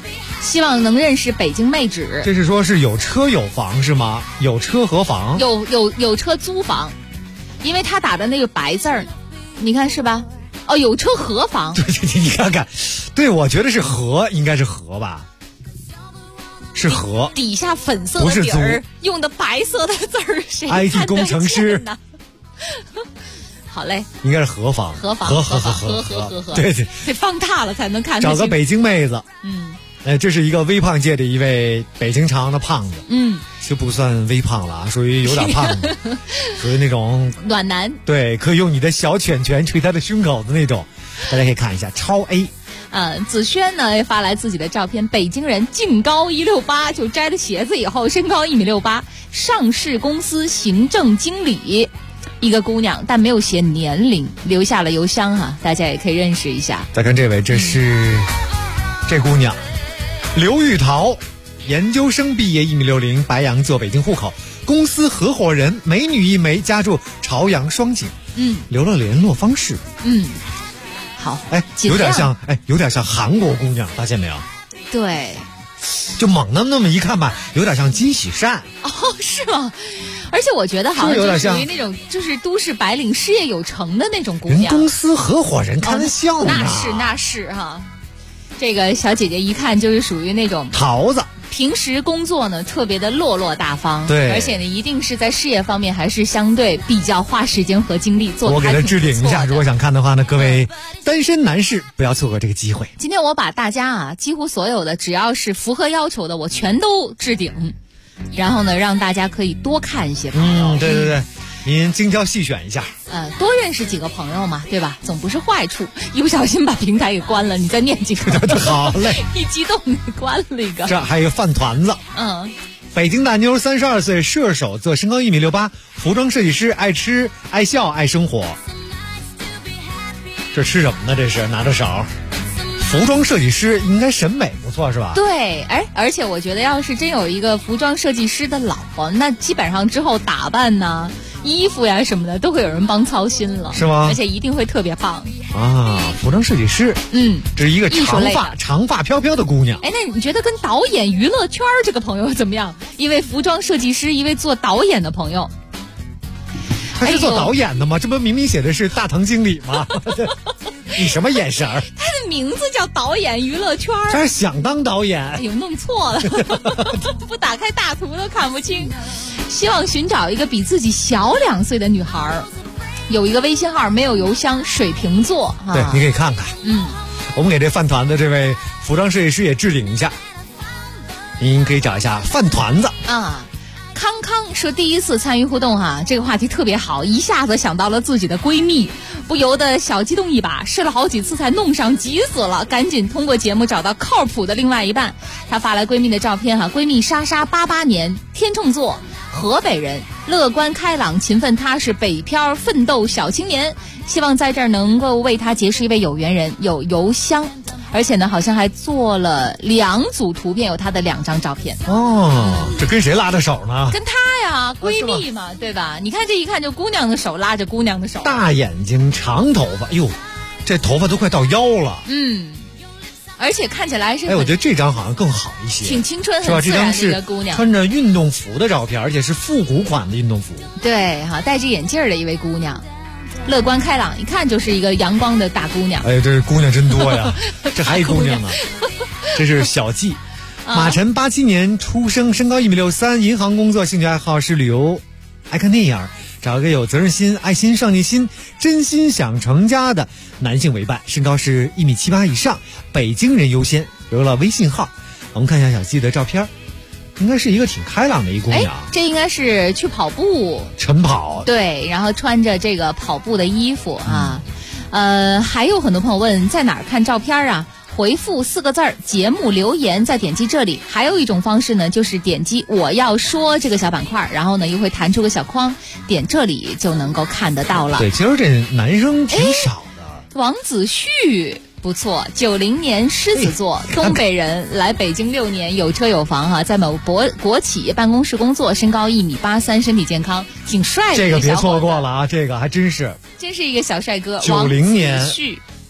希望能认识北京妹纸。 这是说是有车有房是吗？有车和房？ 有车租房，因为他打的那个白字儿，你看是吧？哦，有车和房。 对，你看看，对，我觉得是和，应该是和吧？是和。 底下粉色的底儿，用的白色的字儿，谁看得见呢？ IT 工程师。 好嘞， 应该是和房， 和， 对， 得放大了才能看。 找个北京妹子，这是一个微胖界的一位北京长的胖子，就不算微胖了，属于有点胖子，属于那种暖男， 对，可以用你的小拳拳捶他的胸口的那种。大家可以看一下超 A。 子轩呢发来自己的照片，北京人，净高168，就摘了鞋子以后身高1.68米，上市公司行政经理。一个姑娘，但没有写年龄，留下了邮箱哈，大家也可以认识一下。 再看这位，这是这姑娘，刘玉桃，研究生毕业，1.60米，白羊座，北京户口，公司合伙人，美女一枚，家住朝阳双井。留了联络方式。 好， 有点像韩国姑娘，发现没有？ 对， 就猛那么一看吧，有点像金喜善。 哦，是吗？而且我觉得好像就属于那种就是都市白领事业有成的那种姑娘。 人公司合伙人，开玩笑呢。 那是哈。这个小姐姐一看就是属于那种桃子， 平时工作呢特别的落落大方， 对， 而且呢一定是在事业方面还是相对比较花时间和精力做。 我给她置顶一下，如果想看的话呢，各位单身男士不要错过这个机会。 今天我把大家几乎所有的只要是符合要求的，我全都置顶。然后呢，让大家可以多看一些朋友。 对，您精挑细选一下。 多认识几个朋友嘛，对吧？总不是坏处。一不小心把平台给关了，你再念几个。 好嘞。 一激动关了一个。 这还有个饭团子。北京大妞，32岁，射手座，身高1.68米，服装设计师，爱吃爱笑爱生活。这吃什么呢？这是拿着勺。服装设计师应该审美不错是吧？ 对，而且我觉得要是真有一个服装设计师的老婆，那基本上之后打扮呢、衣服呀什么的都会有人帮操心了， 是吗？ 而且一定会特别棒啊！服装设计师，这是一个长发飘飘的姑娘。 那你觉得跟导演娱乐圈这个朋友怎么样？一位服装设计师，一位做导演的朋友。 他是做导演的吗？这不明明写的是大堂经理吗？你什么眼神儿？ 他的名字叫导演娱乐圈， 他是想当导演。 哎呦，弄错了，不打开大图都看不清。希望寻找一个比自己小2岁的女孩，有一个微信号，没有邮箱，水瓶座。 对，你可以看看。我们给这饭团的这位服装设计师也置顶一下，您可以找一下饭团子啊。康康说第一次参与互动这个话题特别好，一下子想到了自己的闺蜜，不由得小激动一把，试了好几次才弄上，急死了，赶紧通过节目找到靠谱的另外一半。她发来闺蜜的照片闺蜜莎莎88年，天秤座，河北人，乐观开朗，勤奋踏实，北漂奋斗小青年，希望在这儿能够为她结识一位有缘人，有邮箱。而且呢，好像还做了2组图片，有她的2张照片。 这跟谁拉着手呢？ 跟她呀，闺蜜嘛，对吧？你看这一看就姑娘的手拉着姑娘的手， 大眼睛，长头发，哟，这头发都快到腰了。 而且看起来是我觉得这张好像更好一些， 挺青春很自然的一个姑娘， 穿着运动服的照片，而且是复古款的运动服。 对戴着眼镜的一位姑娘。乐观开朗，一看就是一个阳光的大姑娘。 这姑娘真多呀！这还一姑娘呢，这是小季，马晨87年出生，身高1.63米，银行工作，兴趣爱好是旅游，爱看电影，找一个有责任心、爱心、上进心、真心想成家的男性为伴，身高是1.78米以上，北京人优先，留了微信号。我们看一下小季的照片。应该是一个挺开朗的一姑娘， 这应该是去跑步， 晨跑， 对，然后穿着这个跑步的衣服还有很多朋友问在哪儿看照片回复4个字节目留言，再点击这里。还有一种方式呢，就是点击我要说这个小板块，然后呢又会弹出个小框，点这里就能够看得到了。 对，其实这男生挺少的。 王子旭不错，90年狮子座，东北人，来北京6年，有车有房在某国企办公室工作，身高1.83米，身体健康，挺帅的。 这个别错过了这个还真是一个小帅哥。 90年，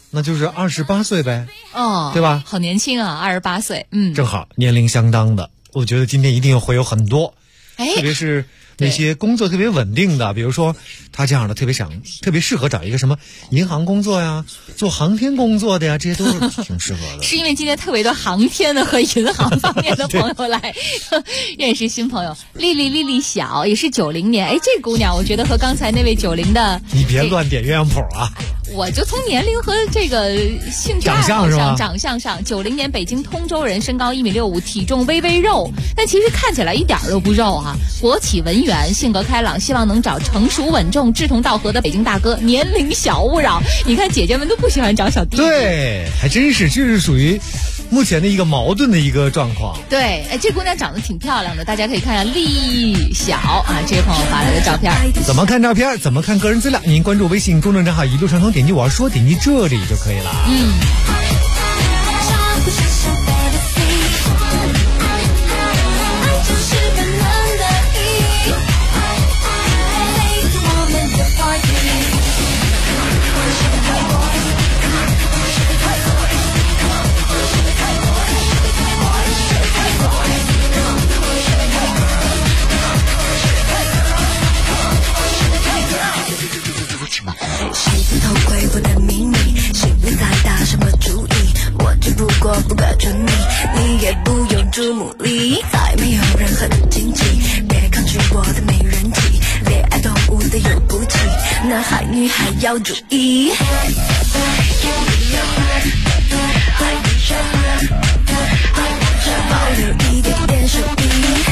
那就是28岁呗。 哦， 对吧？ 好年轻啊，28岁， 正好年龄相当的。我觉得今天一定会有很多，特别是那些工作特别稳定的，比如说他这样的特别适合找一个什么银行工作呀，做航天工作的呀，这些都是挺适合的。 是因为今天特别多航天的和银行方面的朋友来认识新朋友。丽丽小也是90年，这姑娘我觉得和刚才那位90的， 你别乱点鸳鸯谱啊。 我就从年龄和这个兴趣爱好上，长相上，90年北京通州人，身高1.65米，体重微微肉，但其实看起来一点都不肉啊。国企文员，性格开朗，希望能找成熟稳重、志同道合的北京大哥。年龄小勿扰，你看姐姐们都不喜欢找小弟弟。 对，还真是，这是属于目前的一个矛盾的一个状况。 对，这姑娘长得挺漂亮的，大家可以看一下丽小啊，这位朋友发来的照片。 怎么看照片？怎么看个人资料？您关注微信公众账号一路畅通，点击我要说，点击这里就可以了。 不可沉迷，你也不用注目礼，再没有任何的禁忌，别抗拒我的美人体，恋爱动物的有骨气，男孩女孩要注意。保留一点点手艺，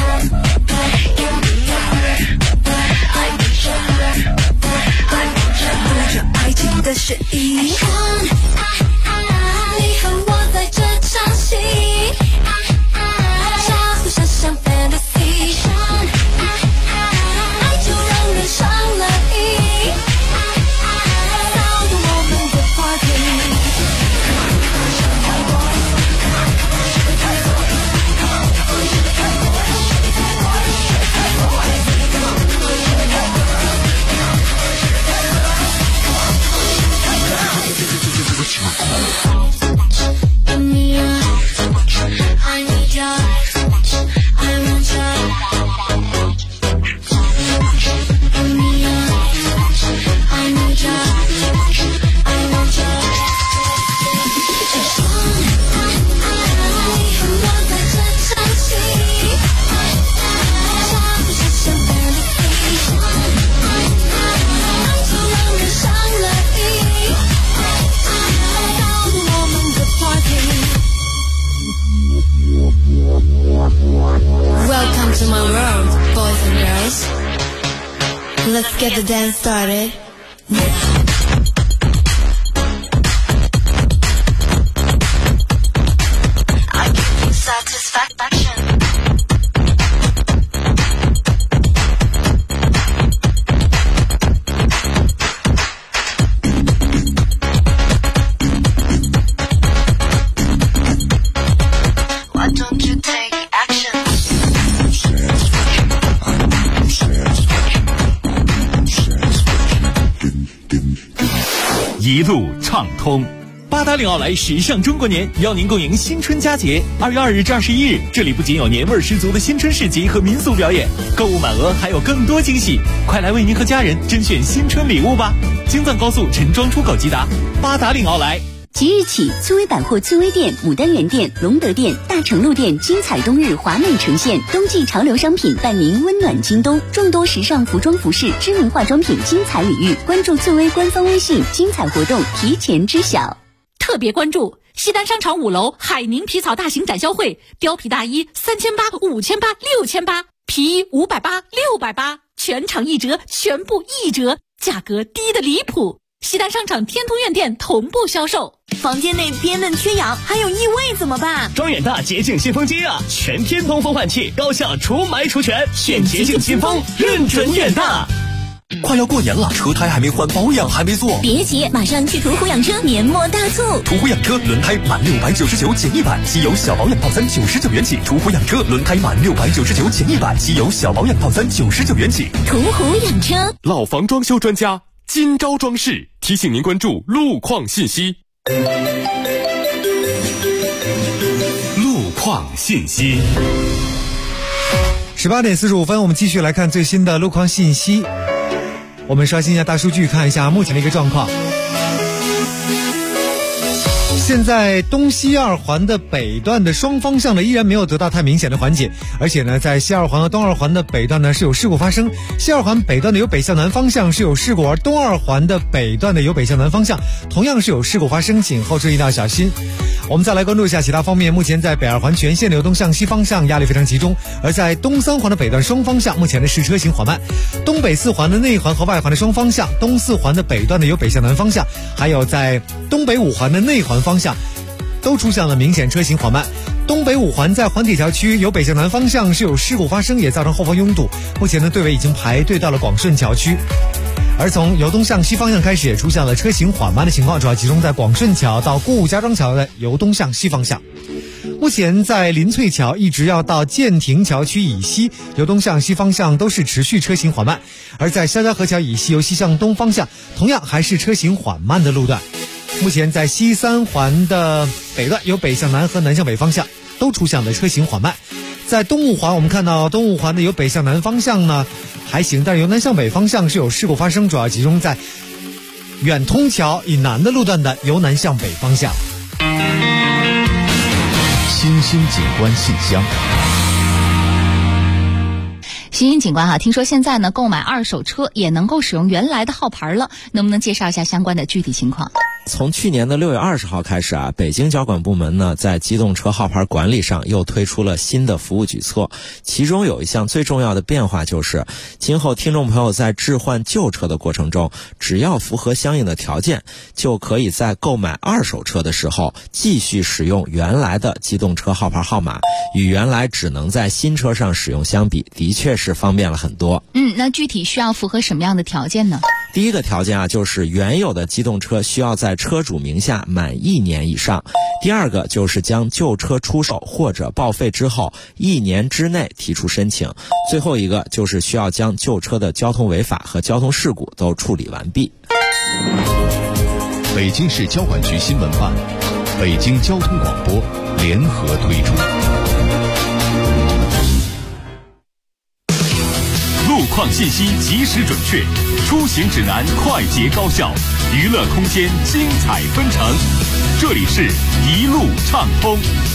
不着爱情的血意。Let's get the dance started. I give you satisfaction. Why don't you take action? 一路畅通。 八达岭奥莱时尚中国年邀您共迎新春佳节。2月2日至21日，这里不仅有年味十足的新春市集和民俗表演，购物满额还有更多惊喜，快来为您和家人甄选新春礼物吧！京藏高速陈庄出口吉达，八达岭奥莱。 即日起，粗威百货粗威店、牡丹园店、隆德店、大成路店精彩冬日华美呈现，冬季潮流商品伴您温暖京东，众多时尚服装服饰、知名化妆品精彩礼遇，关注粗威官方微信，精彩活动提前知晓。 特别关注西单商场5楼海宁皮草大型展销会，貂皮大衣3800、5800、6800，皮衣580、680，全场1折，全部1折，价格低的离谱。西单商场天通苑店同步销售。 房间内憋闷缺氧，还有异味怎么办？ 装远大洁净新风机啊，全天通风换气，高效除霾除醛，选洁净新风，认准远大。 快要过年了，车胎还没换，保养还没做， 别急，马上去途虎养车年末大促。 途虎养车轮胎满699减100，稀有小保养套餐99元起。途虎养车轮胎满699减100，稀有小保养套餐99元起。 途虎养车， 老房装修专家金招装饰提醒您关注路况信息。 路况信息。 18点45分，我们继续来看最新的路况信息。我们刷新一下大数据，看一下目前的一个状况。现在东西二环的北段的双方向呢依然没有得到太明显的缓解，而且呢在西二环和东二环的北段呢是有事故发生，西二环北段的由北向南方向是有事故，而东二环的北段的由北向南方向同样是有事故发生，请后注意到小心。我们再来关注一下其他方面，目前在北二环全线流动向西方向压力非常集中，而在东三环的北段双方向目前的是车行缓慢，东北四环的内环和外环的双方向，东四环的北段的由北向南方向，还有在东北五环的内环方向都出现了明显车行缓慢。东北五环在环铁桥区由北向南方向是有事故发生，也造成后方拥堵，目前的队尾已经排队到了广顺桥区。而从由东向西方向开始也出现了车行缓慢的情况，主要集中在广顺桥到顾家庄桥的由东向西方向。目前在林翠桥一直要到建亭桥区以西，由东向西方向都是持续车行缓慢，而在肖家河桥以西由西向东方向同样还是车行缓慢的路段。目前在西三环的北段由北向南和南向北方向都出现了车行缓慢，在东五环我们看到东五环的由北向南方向呢还行，但是由南向北方向是有事故发生，主要集中在远通桥以南的路段的由南向北方向。 新兴景观信箱。 新兴景观听说现在呢购买二手车也能够使用原来的号牌了，能不能介绍一下相关的具体情况？ 从去年的6月20号开始北京交管部门呢在机动车号牌管理上又推出了新的服务举措，其中有一项最重要的变化就是，今后听众朋友在置换旧车的过程中，只要符合相应的条件，就可以在购买二手车的时候继续使用原来的机动车号牌号码，与原来只能在新车上使用相比，的确是方便了很多。 那具体需要符合什么样的条件呢？ 第一个条件就是原有的机动车需要在车主名下满1年以上。第二个就是将旧车出售或者报废之后1年之内提出申请。最后一个就是需要将旧车的交通违法和交通事故都处理完毕。 北京市交管局新闻办、北京交通广播联合推出。 路况信息及时准确，出行指南快捷高效，娱乐空间精彩纷呈。这里是一路畅通。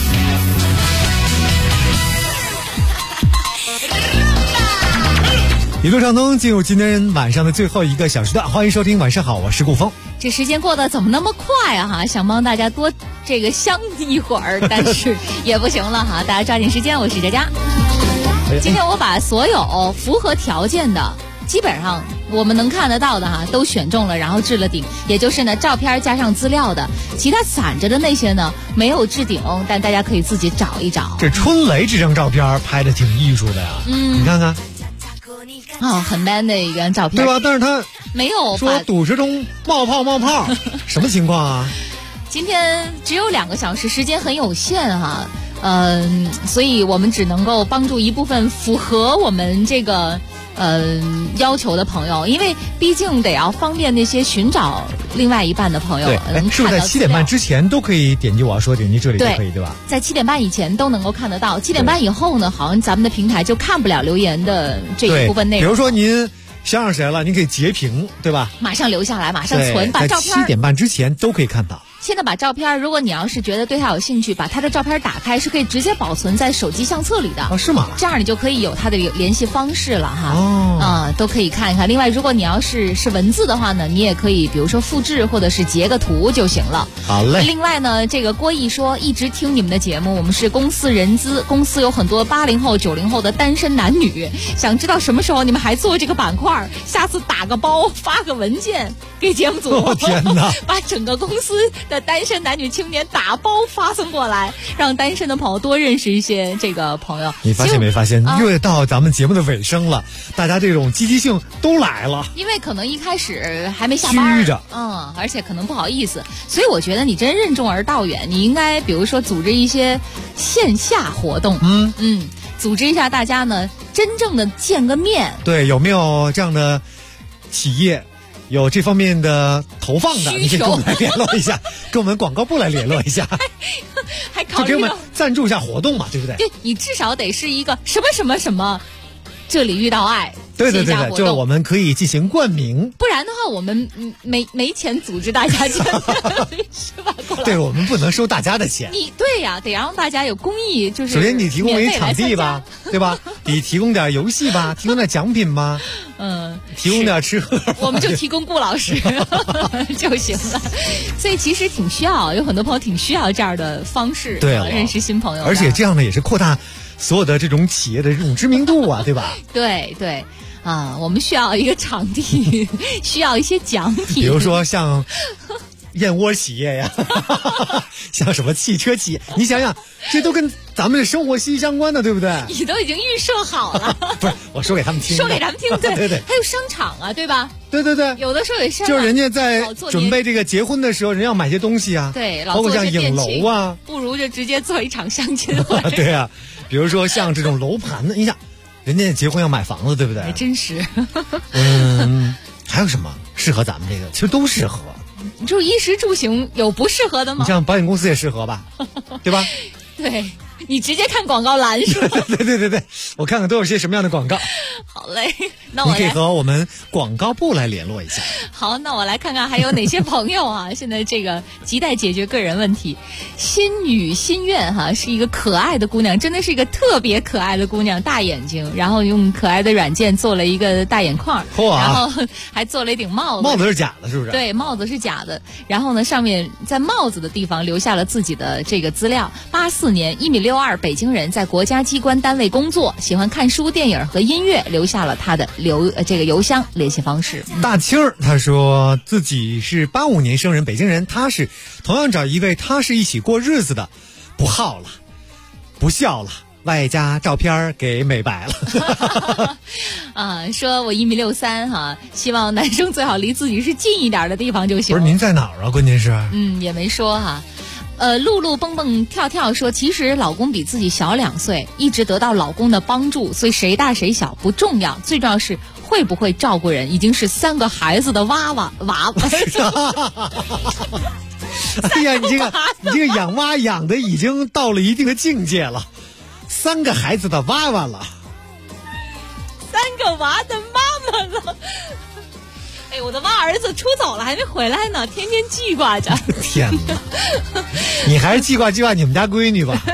一路畅通，进入今天晚上的最后一个小时段，欢迎收听晚上好，我是顾峰。 这时间过得怎么那么快啊想帮大家多相一会儿，但是也不行了大家抓紧时间，我是佳佳。今天我把所有符合条件的基本上我们能看得到的都选中了，然后置了顶，也就是呢照片加上资料的，其他散着的那些呢没有置顶，但大家可以自己找一找。 这春雷这张照片拍的挺艺术的呀，你看看很 man 的一张照片， 对吧？但是他没有说堵车中冒泡什么情况啊？ 今天只有2个小时，时间很有限所以我们只能够帮助一部分符合我们这个要求的朋友，因为毕竟得要方便那些寻找另外一半的朋友。 对，是不是在7点半之前都可以点击我要说点击这里就可以，对吧？ 在7点半以前都能够看得到，7点半以后呢，好像咱们的平台就看不了留言的这一部分内容。 比如说您想上谁了，您可以截屏，对吧？ 马上留下来，马上存，把照片在7点半之前都可以看到。 现在把照片，如果你要是觉得对他有兴趣，把他的照片打开，是可以直接保存在手机相册里的。 是吗？ 这样你就可以有他的联系方式了都可以看一看。另外，如果你要是文字的话呢，你也可以，比如说复制或者是截个图就行了。 好嘞。 另外呢，这个郭毅说一直听你们的节目，我们是公司人资，公司有很多80后、90后的单身男女，想知道什么时候你们还做这个板块，下次打个包发个文件给节目组， 天哪， 把整个公司的单身男女青年打包发送过来，让单身的朋友多认识一些这个朋友。 你发现没发现，又到咱们节目的尾声了，大家这种积极性都来了。 因为可能一开始还没下班， 虚着， 而且可能不好意思，所以我觉得你真任重而道远，你应该比如说组织一些线下活动，组织一下大家呢真正的见个面。 对，有没有这样的企业有这方面的投放的，你可以跟我们来联络一下，跟我们广告部来联络一下， 还考虑就给我们赞助一下活动嘛，对不对？ 对，你至少得是一个什么什么什么，这里遇到爱。 对，就是我们可以进行冠名， 不然的话我们没钱组织大家去，是吧？ 对，我们不能收大家的钱。 对呀，得让大家有公益，就是首先你提供一场地吧，对吧？你提供点游戏吧，提供点奖品吧，提供点吃喝， 我们就提供顾老师就行了。所以其实挺需要，有很多朋友挺需要这样的方式， 对， 认识新朋友， 而且这样呢也是扩大所有的这种企业的这种知名度啊，对吧？ 对。我们需要一个场地，需要一些奖品， 比如说像燕窝企业呀，像什么汽车企业，你想想，这都跟咱们的生活息息相关的，对不对？ 你都已经预设好了， 不是我说给他们听， 说给他们听，对对， 还有商场啊，对吧？ 对， 有的时候也是， 就是人家在准备这个结婚的时候，人要买些东西啊， 对， 包括像影楼啊， 不如就直接做一场相亲会， 对啊，比如说像这种楼盘的，你想。人家结婚要买房子，对不对？ 还真是。 还有什么适合咱们这个？其实都适合。 你说衣食住行有不适合的吗？ 你像保险公司也适合吧，对吧？ 对，你直接看广告栏是吧？ 对，我看看都有些什么样的广告。 好嘞，那我你可以和我们广告部来联络一下。 好，那我来看看还有哪些朋友啊，现在这个亟待解决个人问题。心语心愿哈，是一个可爱的姑娘，真的是一个特别可爱的姑娘，大眼睛，然后用可爱的软件做了一个大眼眶，然后还做了一顶帽子。 帽子是假的，是不是？ 对，帽子是假的。然后呢，上面在帽子的地方留下了自己的这个资料。84年1.62米，北京人，在国家机关单位工作，喜欢看书、电影和音乐，留下了他的这个邮箱联系方式。 大青儿他说自己是85年生人，北京人，他是同样找一位他是一起过日子的，不好了，不孝了，外加照片给美白了。 说我1.63米哈，希望男生最好离自己是近一点的地方就行。 不是您在哪儿啊？关键是也没说哈。露露蹦蹦跳跳说，其实老公比自己小2岁，一直得到老公的帮助，所以谁大谁小不重要，最重要是会不会照顾人，已经是3个孩子的娃娃。 哎呀，你这个养娃养的已经到了一定的境界了，3个孩子的娃娃了 ，3个娃的妈妈了。哎，我的娃儿子出走了，还没回来呢，天天记挂着。 天哪，你还是记挂你们家闺女吧。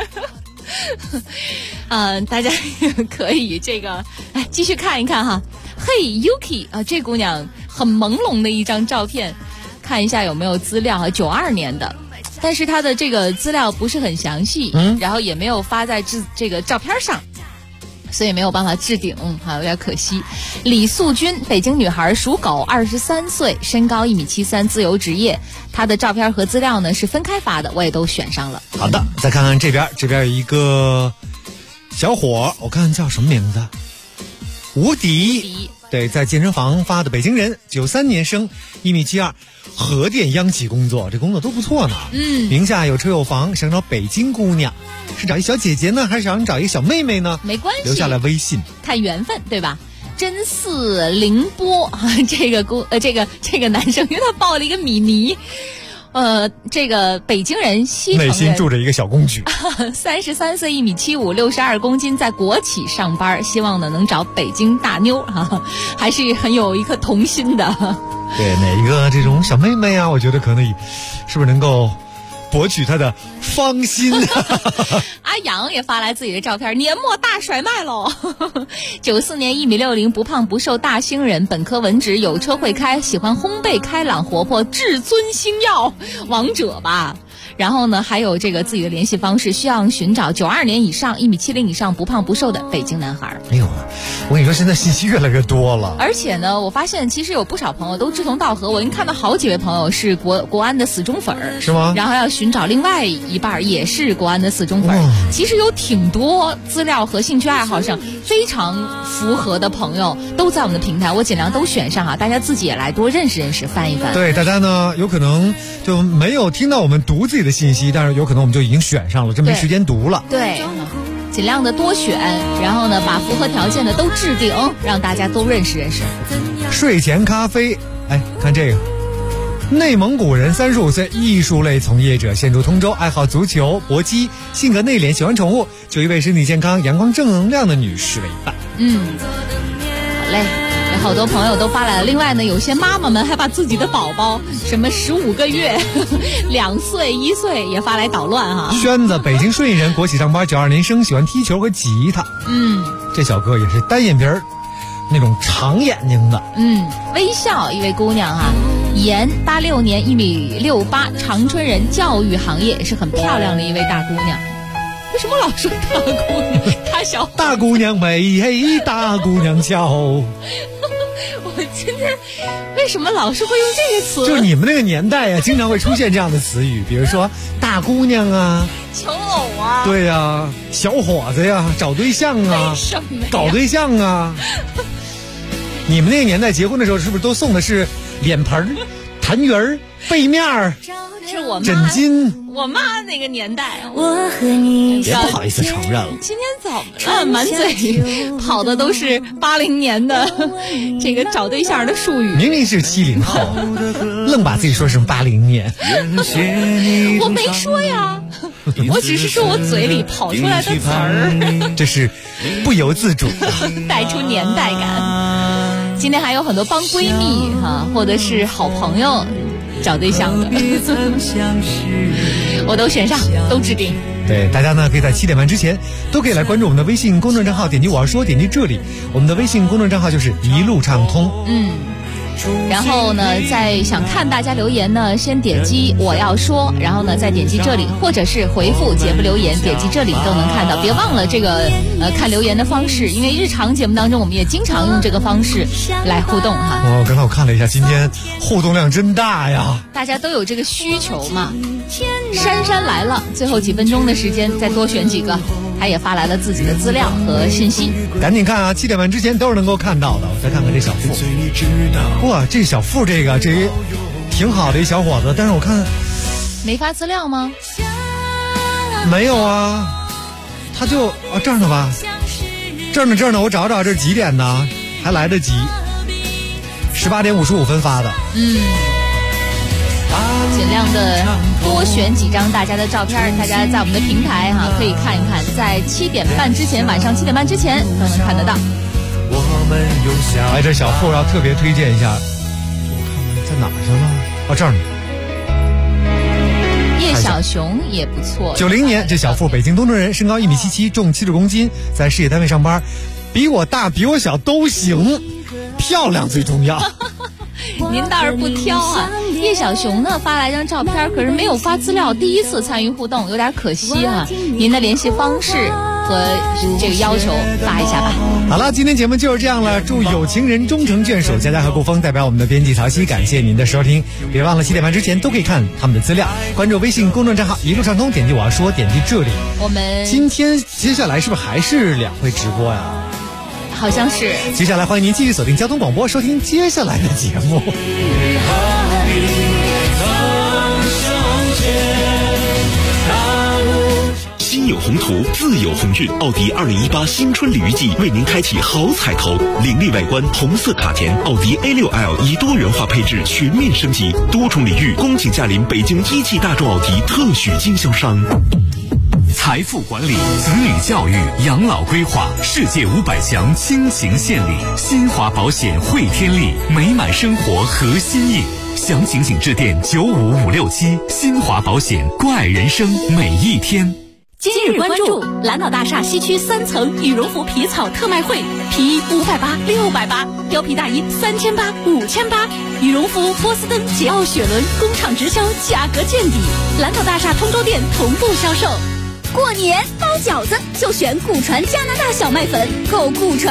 大家可以这个继续看一看哈。嘿 Yuki 啊，这姑娘很朦胧的一张照片，看一下有没有资料92年的，但是她的这个资料不是很详细，然后也没有发在这个照片上。所以没有办法置顶，有点可惜。李素君，北京女孩，属狗，23岁，身高1.73米，自由职业。她的照片和资料呢是分开发的，我也都选上了。 好的，再看看这边有一个小伙，我看叫什么名字？无敌。对，在健身房发的，北京人，93年生，1.72米，核电央企工作，这工作都不错呢。名下有车有房，想找北京姑娘，是找一小姐姐呢，还是想找一个小妹妹呢？ 没关系， 留下来微信， 看缘分，对吧？真似凌波，这个男生，因为他报了一个米妮。这个北京人，西城人， 内心住着一个小公举 ，33岁，1.75米，62公斤，在国企上班，希望呢能找北京大妞还是很有一颗童心的。 对，哪一个这种小妹妹啊？我觉得可能是不是能够博取她的芳心。 阿阳也发来自己的照片，年末大甩卖喽。94年1.60米，不胖不瘦，大兴人，本科文职，有车会开，喜欢烘焙，开朗活泼，至尊星耀王者吧。然后呢，还有这个自己的联系方式，需要寻找92年以上1.70米以上不胖不瘦的北京男孩。 哎呦，我跟你说，现在信息越来越多了。 而且呢，我发现其实有不少朋友都志同道合，我已经看到好几位朋友是国安的死忠粉儿， 是吗？ 然后要寻找另外一半也是国安的死忠粉儿。其实有挺多资料和兴趣爱好上非常符合的朋友都在我们的平台，我尽量都选上大家自己也来多认识认识，翻一翻。 对，大家呢有可能就没有听到我们读自己的信息，但是有可能我们就已经选上了，这没时间读了。 对，尽量的多选，然后呢把符合条件的都置顶，让大家都认识认识。 睡前咖啡哎，看这个，内蒙古人35岁，艺术类从业者，现住通州，爱好足球、搏击，性格内敛，喜欢宠物，就一位身体健康、阳光正能量的女士为伴。 好嘞。有好多朋友都发来了，另外呢，有些妈妈们还把自己的宝宝什么15个月、2岁、1岁也发来捣乱哈。 轩子，北京顺义人，国企上班，92年生，喜欢踢球和吉他。这小哥也是单眼皮儿，那种长眼睛的。 微笑一位姑娘哈，严86年1.68米，长春人，教育行业，是很漂亮的一位大姑娘。为什么老说大姑娘？她小大姑娘美，嘿，大姑娘俏。 我今天为什么老是会用这个词？ 就你们那个年代呀，经常会出现这样的词语，比如说大姑娘啊， 求偶啊， 对呀，小伙子呀，找对象啊，搞对象啊。你们那个年代结婚的时候，是不是都送的是脸盆、痰盂、被面儿？ 是我妈枕巾。 我妈那个年代， 我和你也不好意思承认了。 今天怎么了？满嘴跑的都是80年的这个找对象的术语。 明明是70后，愣把自己说成80年。 我没说呀，我只是说我嘴里跑出来的词儿。 这是不由自主的， 带出年代感。今天还有很多帮闺蜜哈，或者是好朋友找对象的，我都选上，都指定。 对，大家呢可以在7点半之前都可以来关注我们的微信公众账号，点击我要说，点击这里，我们的微信公众账号就是一路畅通。 然后呢，在想看大家留言呢，先点击我要说，然后呢再点击这里，或者是回复节目留言，点击这里都能看到。别忘了这个看留言的方式，因为日常节目当中我们也经常用这个方式来互动哈。 刚才我看了一下，今天互动量真大呀！ 大家都有这个需求嘛。珊珊来了，最后几分钟的时间再多选几个，他也发来了自己的资料和信息， 赶紧看啊！7点半之前都是能够看到的。我再看看这小付，哇，这小付这挺好的一小伙子，但是我看没发资料吗？ 没有啊，他就这儿呢吧，这儿呢，我找找这是几点呢？还来得及，18点55分发的。 尽量的多选几张大家的照片，大家在我们的平台哈可以看一看，在7点半之前，晚上7点半之前都能看得到。 这小付要特别推荐一下，我看看在哪儿去了？这儿呢。 叶小熊也不错。 90年，这小付北京东城人，身高1.77米，重70公斤，在事业单位上班，比我大比我小都行，漂亮最重要。 您倒是不挑啊！叶小熊呢发来张照片，可是没有发资料，第一次参与互动，有点可惜啊。您的联系方式和这个要求发一下吧。 好了，今天节目就是这样了。祝有情人终成眷属，佳佳和顾峰代表我们的编辑曹曦，感谢您的收听。别忘了7点半之前都可以看他们的资料，关注微信公众账号一路畅通，点击我要说，点击这里。 我们今天接下来是不是还是2回直播呀？ 好像是。 接下来欢迎您继续锁定交通广播，收听接下来的节目。 心有宏图，自有鸿运。奥迪2018新春鲤鱼季为您开启好彩头，凌厉外观，红色卡钿，奥迪 A6L 以多元化配置全面升级，多重礼遇，恭请驾临北京一汽大众奥迪特许经销商。 财富管理、子女教育、养老规划，世界500强倾情献礼，新华保险汇天利，美满生活核心意。详情请致电95567，新华保险，关爱人生每一天。 今日关注蓝岛大厦西区3层羽绒服皮草特卖会，皮衣580、680，貂皮大衣3800、5800，羽绒服波司登、捷奥、雪伦工厂直销，价格见底。蓝岛大厦通州店同步销售。过年包饺子就选古传加拿大小麦粉，购古传